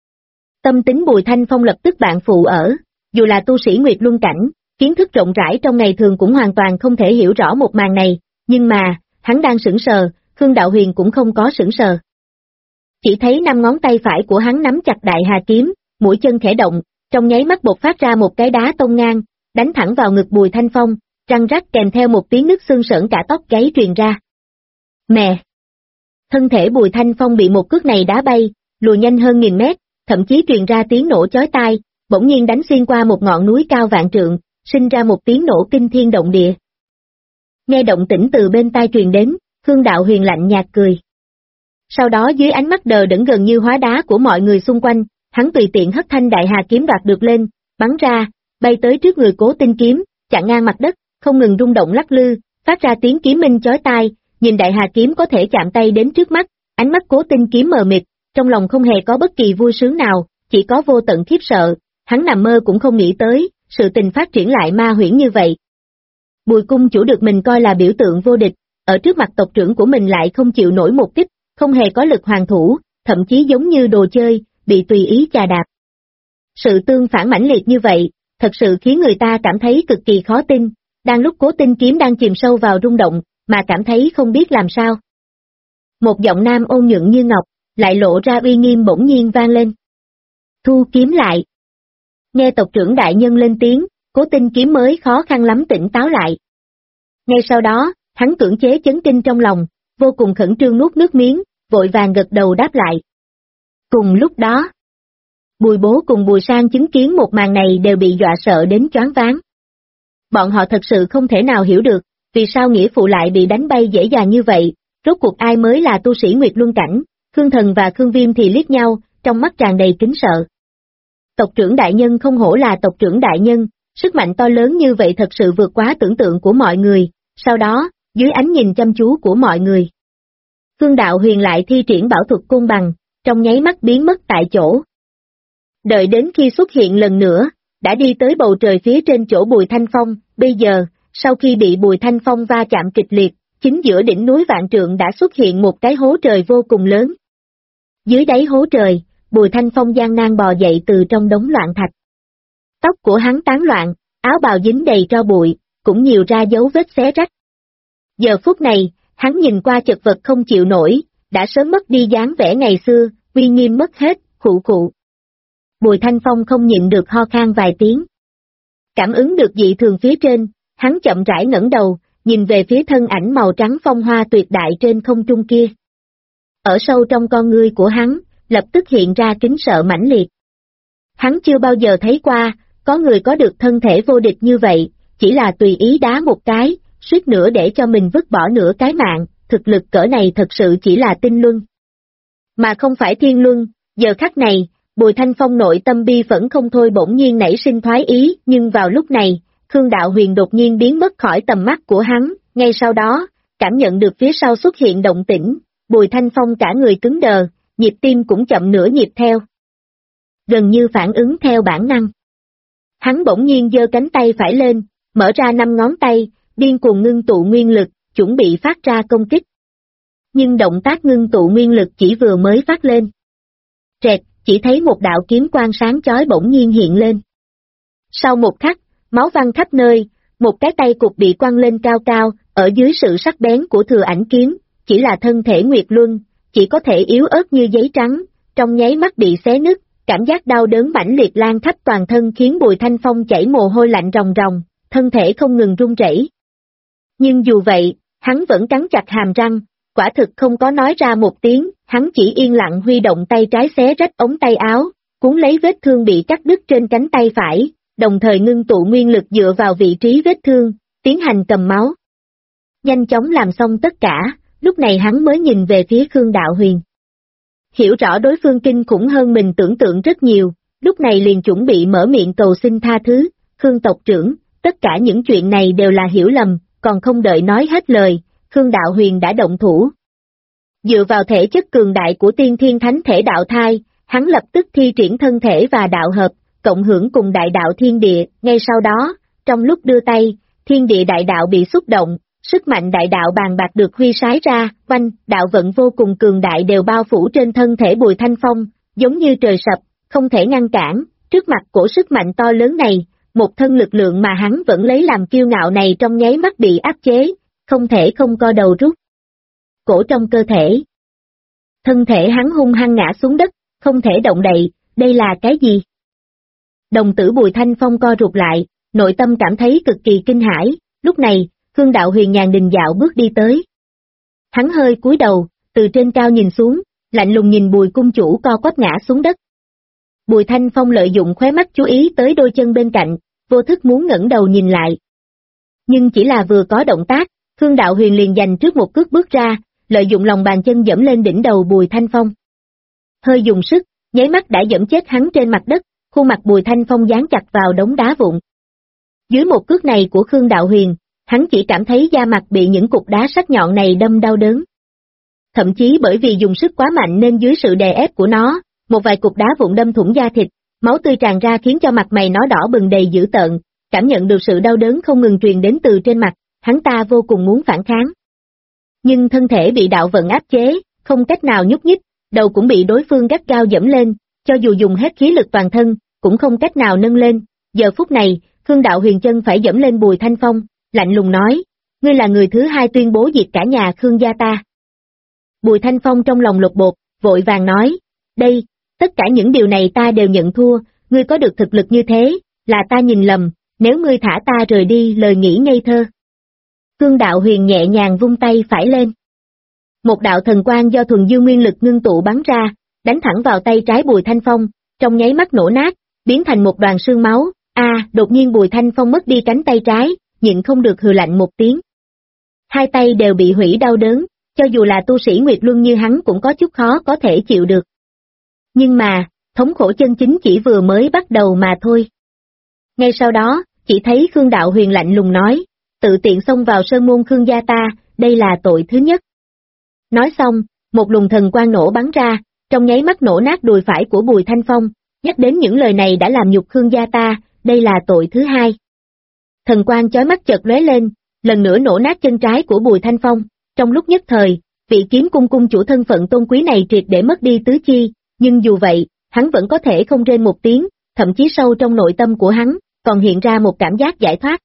Tâm tính Bùi Thanh Phong lập tức bạn phụ ở, dù là tu sĩ Nguyệt Luân cảnh, kiến thức rộng rãi trong ngày thường cũng hoàn toàn không thể hiểu rõ một màn này, nhưng mà, hắn đang sững sờ, Khương Đạo Huyền cũng không có sững sờ. Chỉ thấy 5 ngón tay phải của hắn nắm chặt Đại Hà kiếm, mũi chân khẽ động, trong nháy mắt bộc phát ra một cái đá tông ngang, đánh thẳng vào ngực Bùi Thanh Phong, răng rắc kèm theo một tiếng nứt xương sởn cả tóc gáy truyền ra. Mẹ! Thân thể Bùi Thanh Phong bị một cước này đá bay, lùi nhanh hơn 1000 mét, thậm chí truyền ra tiếng nổ chói tai, bỗng nhiên đánh xuyên qua một ngọn núi cao vạn trượng, sinh ra một tiếng nổ kinh thiên động địa. Nghe động tĩnh từ bên tai truyền đến, Khương Đạo Huyền lạnh nhạt cười. Sau đó dưới ánh mắt đờ đẫn gần như hóa đá của mọi người xung quanh, hắn tùy tiện hất thanh Đại Hà kiếm đoạt được lên, bắn ra, bay tới trước người Cố Tinh kiếm, chặn ngang mặt đất, không ngừng rung động lắc lư, phát ra tiếng kiếm minh chói tai. Nhìn Đại Hà kiếm có thể chạm tay đến trước mắt, ánh mắt Cố Tinh kiếm mờ mịt, trong lòng không hề có bất kỳ vui sướng nào, chỉ có vô tận khiếp sợ. Hắn nằm mơ cũng không nghĩ tới, sự tình phát triển lại ma huyễn như vậy. Bùi cung chủ được mình coi là biểu tượng vô địch, ở trước mặt tộc trưởng của mình lại không chịu nổi một kích, không hề có lực hoàn thủ, thậm chí giống như đồ chơi, bị tùy ý chà đạp. Sự tương phản mãnh liệt như vậy, thật sự khiến người ta cảm thấy cực kỳ khó tin. Đang lúc Cố Tinh kiếm đang chìm sâu vào rung động, mà cảm thấy không biết làm sao. Một giọng nam ôn nhuận như ngọc, lại lộ ra uy nghiêm bỗng nhiên vang lên. Thu kiếm lại. Nghe tộc trưởng đại nhân lên tiếng, Cố Tinh kiếm mới khó khăn lắm tỉnh táo lại. Ngay sau đó, hắn cưỡng chế chấn kinh trong lòng, vô cùng khẩn trương nuốt nước miếng, vội vàng gật đầu đáp lại. Cùng lúc đó, Bùi Bố cùng Bùi Sang chứng kiến một màn này đều bị dọa sợ đến choáng váng. Bọn họ thật sự không thể nào hiểu được, vì sao nghĩa phụ lại bị đánh bay dễ dàng như vậy, rốt cuộc ai mới là tu sĩ Nguyệt Luân cảnh. Khương Thần và Khương Viêm thì liếc nhau, trong mắt tràn đầy kính sợ. Tộc trưởng đại nhân không hổ là tộc trưởng đại nhân, sức mạnh to lớn như vậy thật sự vượt quá tưởng tượng của mọi người. Sau đó, dưới ánh nhìn chăm chú của mọi người, Khương Đạo Huyền lại thi triển bảo thuật côn bằng, trong nháy mắt biến mất tại chỗ. Đợi đến khi xuất hiện lần nữa, đã đi tới bầu trời phía trên chỗ Bùi Thanh Phong. Bây giờ, sau khi bị Bùi Thanh Phong va chạm kịch liệt, chính giữa đỉnh núi vạn trượng đã xuất hiện một cái hố trời vô cùng lớn. Dưới đáy hố trời, Bùi Thanh Phong gian nan bò dậy từ trong đống loạn thạch. Tóc của hắn tán loạn, áo bào dính đầy tro bụi, cũng nhiều ra dấu vết xé rách. Giờ phút này, hắn nhìn qua chật vật không chịu nổi, đã sớm mất đi dáng vẻ ngày xưa, uy nghiêm mất hết, khụ khụ. Bùi Thanh Phong không nhịn được ho khan vài tiếng. Cảm ứng được dị thường phía trên, hắn chậm rãi ngẩng đầu, nhìn về phía thân ảnh màu trắng phong hoa tuyệt đại trên không trung kia. Ở sâu trong con ngươi của hắn, lập tức hiện ra kính sợ mãnh liệt. Hắn chưa bao giờ thấy qua, có người có được thân thể vô địch như vậy, chỉ là tùy ý đá một cái, suýt nữa để cho mình vứt bỏ nửa cái mạng, thực lực cỡ này thật sự chỉ là tinh luân. Mà không phải thiên luân. Giờ khắc này, Bùi Thanh Phong nội tâm bi phẫn không thôi bỗng nhiên nảy sinh thoái ý, nhưng vào lúc này, Khương Đạo Huyền đột nhiên biến mất khỏi tầm mắt của hắn, ngay sau đó, cảm nhận được phía sau xuất hiện động tĩnh, Bùi Thanh Phong cả người cứng đờ, nhịp tim cũng chậm nửa nhịp theo. Gần như phản ứng theo bản năng. Hắn bỗng nhiên giơ cánh tay phải lên, mở ra 5 ngón tay, điên cuồng ngưng tụ nguyên lực, chuẩn bị phát ra công kích. nhưng động tác ngưng tụ nguyên lực chỉ vừa mới phát lên. Trẹt, chỉ thấy một đạo kiếm quang sáng chói bỗng nhiên hiện lên. Sau một khắc, máu văng khắp nơi, một cái tay cụt bị quăng lên cao cao, ở dưới sự sắc bén của thừa ảnh kiếm, chỉ là thân thể Nguyệt Luân, chỉ có thể yếu ớt như giấy trắng, trong nháy mắt bị xé nứt, cảm giác đau đớn mãnh liệt lan khắp toàn thân khiến Bùi Thanh Phong chảy mồ hôi lạnh ròng ròng, thân thể không ngừng run rẩy. Nhưng dù vậy, hắn vẫn cắn chặt hàm răng, quả thực không có nói ra một tiếng, hắn chỉ yên lặng huy động tay trái xé rách ống tay áo, cuốn lấy vết thương bị cắt đứt trên cánh tay phải, đồng thời ngưng tụ nguyên lực dựa vào vị trí vết thương, tiến hành cầm máu. Nhanh chóng làm xong tất cả, lúc này hắn mới nhìn về phía Khương Đạo Huyền. Hiểu rõ đối phương kinh khủng hơn mình tưởng tượng rất nhiều, lúc này liền chuẩn bị mở miệng cầu xin tha thứ, Khương tộc trưởng, tất cả những chuyện này đều là hiểu lầm, còn không đợi nói hết lời, Khương Đạo Huyền đã động thủ. Dựa vào thể chất cường đại của tiên thiên thánh thể đạo thai, hắn lập tức thi triển thân thể và đạo hợp, cộng hưởng cùng đại đạo thiên địa, ngay sau đó, trong lúc đưa tay, thiên địa đại đạo bị xúc động, sức mạnh đại đạo bàn bạc được huy sái ra, oanh, đạo vận vô cùng cường đại đều bao phủ trên thân thể Bùi Thanh Phong, giống như trời sập, không thể ngăn cản, trước mặt của sức mạnh to lớn này, một thân lực lượng mà hắn vẫn lấy làm kiêu ngạo này trong nháy mắt bị áp chế, không thể không co đầu rút cổ trong cơ thể. Thân thể hắn hung hăng ngã xuống đất, không thể động đậy, đây là cái gì? Đồng tử Bùi Thanh Phong co rụt lại, nội tâm cảm thấy cực kỳ kinh hãi, lúc này, Khương Đạo Huyền nhàn đình dạo bước đi tới. Hắn hơi cúi đầu, từ trên cao nhìn xuống, lạnh lùng nhìn Bùi cung chủ co quắp ngã xuống đất. Bùi Thanh Phong lợi dụng khóe mắt chú ý tới đôi chân bên cạnh, vô thức muốn ngẩng đầu nhìn lại. Nhưng chỉ là vừa có động tác, Khương Đạo Huyền liền giành trước một cước bước ra, lợi dụng lòng bàn chân dẫm lên đỉnh đầu Bùi Thanh Phong. Hơi dùng sức, nháy mắt đã dẫm chết hắn trên mặt đất, khuôn mặt Bùi Thanh Phong dán chặt vào đống đá vụn. Dưới một cước này của Khương Đạo Huyền, hắn chỉ cảm thấy da mặt bị những cục đá sắc nhọn này đâm đau đớn. Thậm chí bởi vì dùng sức quá mạnh nên dưới sự đè ép của nó, một vài cục đá vụn đâm thủng da thịt, máu tươi tràn ra khiến cho mặt mày nó đỏ bừng đầy dữ tợn, cảm nhận được sự đau đớn không ngừng truyền đến từ trên mặt, hắn ta vô cùng muốn phản kháng. Nhưng thân thể bị đạo vận áp chế, không cách nào nhúc nhích, đầu cũng bị đối phương gắt gao dẫm lên, cho dù dùng hết khí lực toàn thân, cũng không cách nào nâng lên. Giờ phút này, Khương Đạo Huyền chân phải dẫm lên Bùi Thanh Phong, lạnh lùng nói, ngươi là người thứ hai tuyên bố diệt cả nhà Khương gia ta. Bùi Thanh Phong trong lòng lột bột, vội vàng nói, đây, tất cả những điều này ta đều nhận thua, ngươi có được thực lực như thế, là ta nhìn lầm, nếu ngươi thả ta rời đi lời nghĩ ngây thơ. Khương Đạo Huyền nhẹ nhàng vung tay phải lên. Một đạo thần quang do thuần dương nguyên lực ngưng tụ bắn ra, đánh thẳng vào tay trái Bùi Thanh Phong, trong nháy mắt nổ nát, biến thành một đoàn sương máu. Đột nhiên Bùi Thanh Phong mất đi cánh tay trái, nhịn không được hừ lạnh một tiếng. Hai tay đều bị hủy đau đớn, cho dù là tu sĩ Nguyệt Luân như hắn cũng có chút khó có thể chịu được. Nhưng mà, thống khổ chân chính chỉ vừa mới bắt đầu mà thôi. Ngay sau đó, chỉ thấy Khương Đạo Huyền lạnh lùng nói, tự tiện xông vào sơn môn Khương gia ta, đây là tội thứ nhất. Nói xong, một luồng thần quang nổ bắn ra, trong nháy mắt nổ nát đùi phải của Bùi Thanh Phong, nhắc đến những lời này đã làm nhục Khương gia ta, đây là tội thứ hai. Thần quang chói mắt chợt lóe lên, lần nữa nổ nát chân trái của Bùi Thanh Phong, trong lúc nhất thời, vị kiếm cung cung chủ thân phận tôn quý này triệt để mất đi tứ chi, nhưng dù vậy, hắn vẫn có thể không rên một tiếng, thậm chí sâu trong nội tâm của hắn, còn hiện ra một cảm giác giải thoát.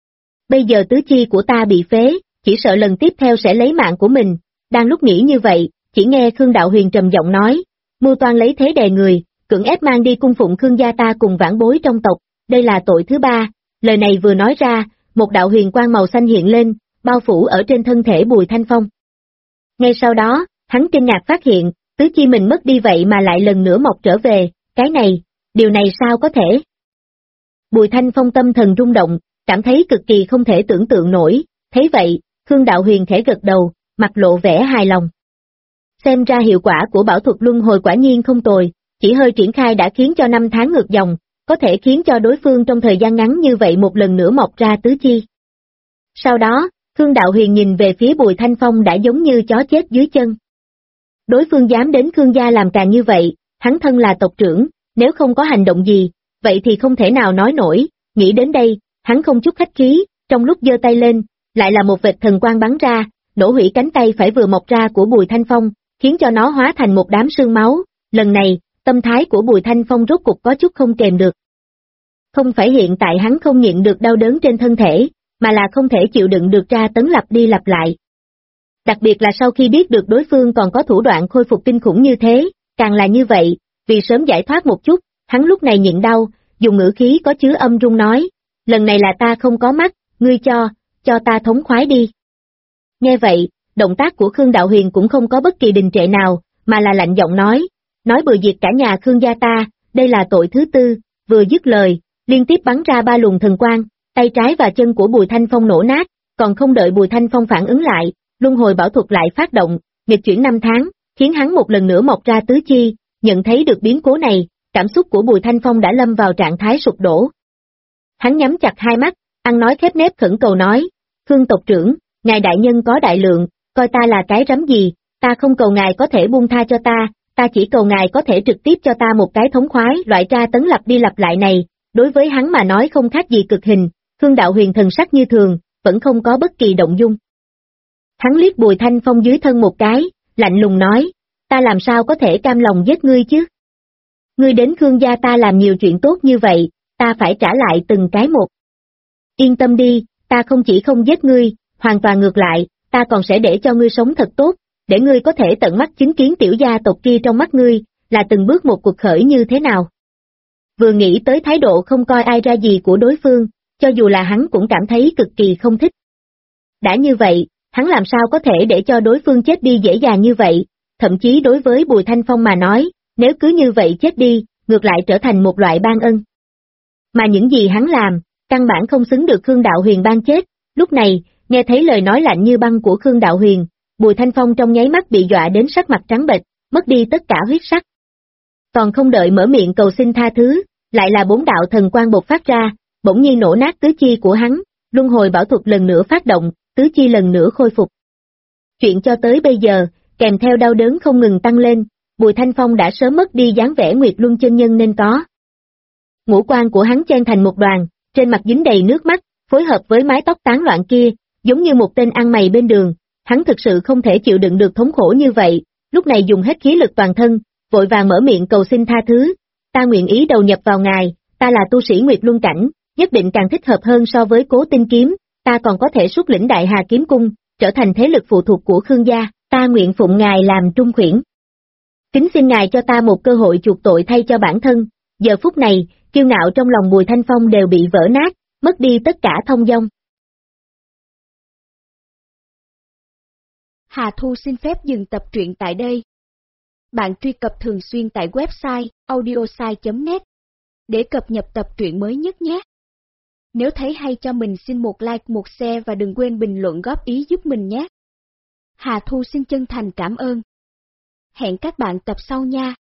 Bây giờ tứ chi của ta bị phế, chỉ sợ lần tiếp theo sẽ lấy mạng của mình, đang lúc nghĩ như vậy, chỉ nghe Khương Đạo Huyền trầm giọng nói, mưu toan lấy thế đè người, cưỡng ép mang đi cung phụng Khương gia ta cùng vãn bối trong tộc, đây là tội thứ ba. Lời này vừa nói ra, một đạo huyền quang màu xanh hiện lên, bao phủ ở trên thân thể Bùi Thanh Phong. Ngay sau đó, hắn kinh ngạc phát hiện, tứ chi mình mất đi vậy mà lại lần nữa mọc trở về, cái này, điều này sao có thể? Bùi Thanh Phong tâm thần rung động, cảm thấy cực kỳ không thể tưởng tượng nổi, thấy vậy, Khương Đạo Huyền khẽ gật đầu, mặt lộ vẻ hài lòng. Xem ra hiệu quả của bảo thuật luân hồi quả nhiên không tồi, chỉ hơi triển khai đã khiến cho 5 tháng ngược dòng, có thể khiến cho đối phương trong thời gian ngắn như vậy một lần nữa mọc ra tứ chi. Sau đó, Khương Đạo Huyền nhìn về phía Bùi Thanh Phong đã giống như chó chết dưới chân. Đối phương dám đến Khương gia làm càng như vậy, hắn thân là tộc trưởng, nếu không có hành động gì, vậy thì không thể nào nói nổi, nghĩ đến đây, hắn không chút khách khí, trong lúc giơ tay lên, lại là một vệt thần quang bắn ra, nổ hủy cánh tay phải vừa mọc ra của Bùi Thanh Phong, khiến cho nó hóa thành một đám sương máu. Lần này, tâm thái của Bùi Thanh Phong rốt cục có chút không kềm được. Không phải hiện tại hắn không nhịn được đau đớn trên thân thể, mà là không thể chịu đựng được tra tấn lặp đi lặp lại. Đặc biệt là sau khi biết được đối phương còn có thủ đoạn khôi phục kinh khủng như thế, càng là như vậy, vì sớm giải thoát một chút, hắn lúc này nhịn đau, dùng ngữ khí có chứa âm rung nói, lần này là ta không có mắt, ngươi cho ta thống khoái đi. Nghe vậy, động tác của Khương Đạo Huyền cũng không có bất kỳ đình trệ nào, mà là lạnh giọng nói bừa diệt cả nhà Khương gia ta, đây là tội thứ tư. Vừa dứt lời, liên tiếp bắn ra 3 luồng thần quang, tay trái và chân của Bùi Thanh Phong nổ nát, còn không đợi Bùi Thanh Phong phản ứng lại, luân hồi bảo thuật lại phát động, nghịch chuyển 5 tháng, khiến hắn một lần nữa mọc ra tứ chi. Nhận thấy được biến cố này, cảm xúc của Bùi Thanh Phong đã lâm vào trạng thái sụp đổ. Hắn nhắm chặt hai mắt, ăn nói khép nép khẩn cầu nói, Khương tộc trưởng, ngài đại nhân có đại lượng, coi ta là cái rắm gì, ta không cầu ngài có thể buông tha cho ta chỉ cầu ngài có thể trực tiếp cho ta một cái thống khoái. Loại tra tấn lặp đi lặp lại này, đối với hắn mà nói không khác gì cực hình. Khương Đạo Huyền thần sắc như thường, vẫn không có bất kỳ động dung. Hắn liếc Bùi Thanh Phong dưới thân một cái, lạnh lùng nói, ta làm sao có thể cam lòng giết ngươi chứ? Ngươi đến Khương gia ta làm nhiều chuyện tốt như vậy, ta phải trả lại từng cái một. Yên tâm đi, ta không chỉ không giết ngươi, hoàn toàn ngược lại, ta còn sẽ để cho ngươi sống thật tốt, để ngươi có thể tận mắt chứng kiến tiểu gia tộc kia trong mắt ngươi, là từng bước một cuộc khởi như thế nào. Vừa nghĩ tới thái độ không coi ai ra gì của đối phương, cho dù là hắn cũng cảm thấy cực kỳ không thích. Đã như vậy, hắn làm sao có thể để cho đối phương chết đi dễ dàng như vậy, thậm chí đối với Bùi Thanh Phong mà nói, nếu cứ như vậy chết đi, ngược lại trở thành một loại ban ân. Mà những gì hắn làm, căn bản không xứng được Khương Đạo Huyền ban chết. Lúc này, nghe thấy lời nói lạnh như băng của Khương Đạo Huyền, Bùi Thanh Phong trong nháy mắt bị dọa đến sắc mặt trắng bệch, mất đi tất cả huyết sắc. Còn không đợi mở miệng cầu xin tha thứ, lại là 4 đạo thần quang bộc phát ra, bỗng nhiên nổ nát tứ chi của hắn, luân hồi bảo thuật lần nữa phát động, tứ chi lần nữa khôi phục. Chuyện cho tới bây giờ, kèm theo đau đớn không ngừng tăng lên, Bùi Thanh Phong đã sớm mất đi dáng vẻ Nguyệt Luân chân nhân nên có. Ngũ quan của hắn chen thành một đoàn, trên mặt dính đầy nước mắt, phối hợp với mái tóc tán loạn kia, giống như một tên ăn mày bên đường. Hắn thực sự không thể chịu đựng được thống khổ như vậy, lúc này dùng hết khí lực toàn thân, vội vàng mở miệng cầu xin tha thứ. Ta nguyện ý đầu nhập vào ngài, ta là tu sĩ Nguyệt Luân cảnh, nhất định càng thích hợp hơn so với Cố Tinh kiếm, ta còn có thể xuất lĩnh Đại Hà kiếm cung, trở thành thế lực phụ thuộc của Khương gia, ta nguyện phụng ngài làm trung khuyển. Kính xin ngài cho ta một cơ hội chuộc tội thay cho bản thân. Giờ phút này, kiêu ngạo trong lòng Bùi Thanh Phong đều bị vỡ nát, mất đi tất cả thông dong. Hà Thu xin phép dừng tập truyện tại đây. Bạn truy cập thường xuyên tại website audiosai.net để cập nhật tập truyện mới nhất nhé. Nếu thấy hay cho mình xin một like, một share và đừng quên bình luận góp ý giúp mình nhé. Hà Thu xin chân thành cảm ơn. Hẹn các bạn tập sau nha.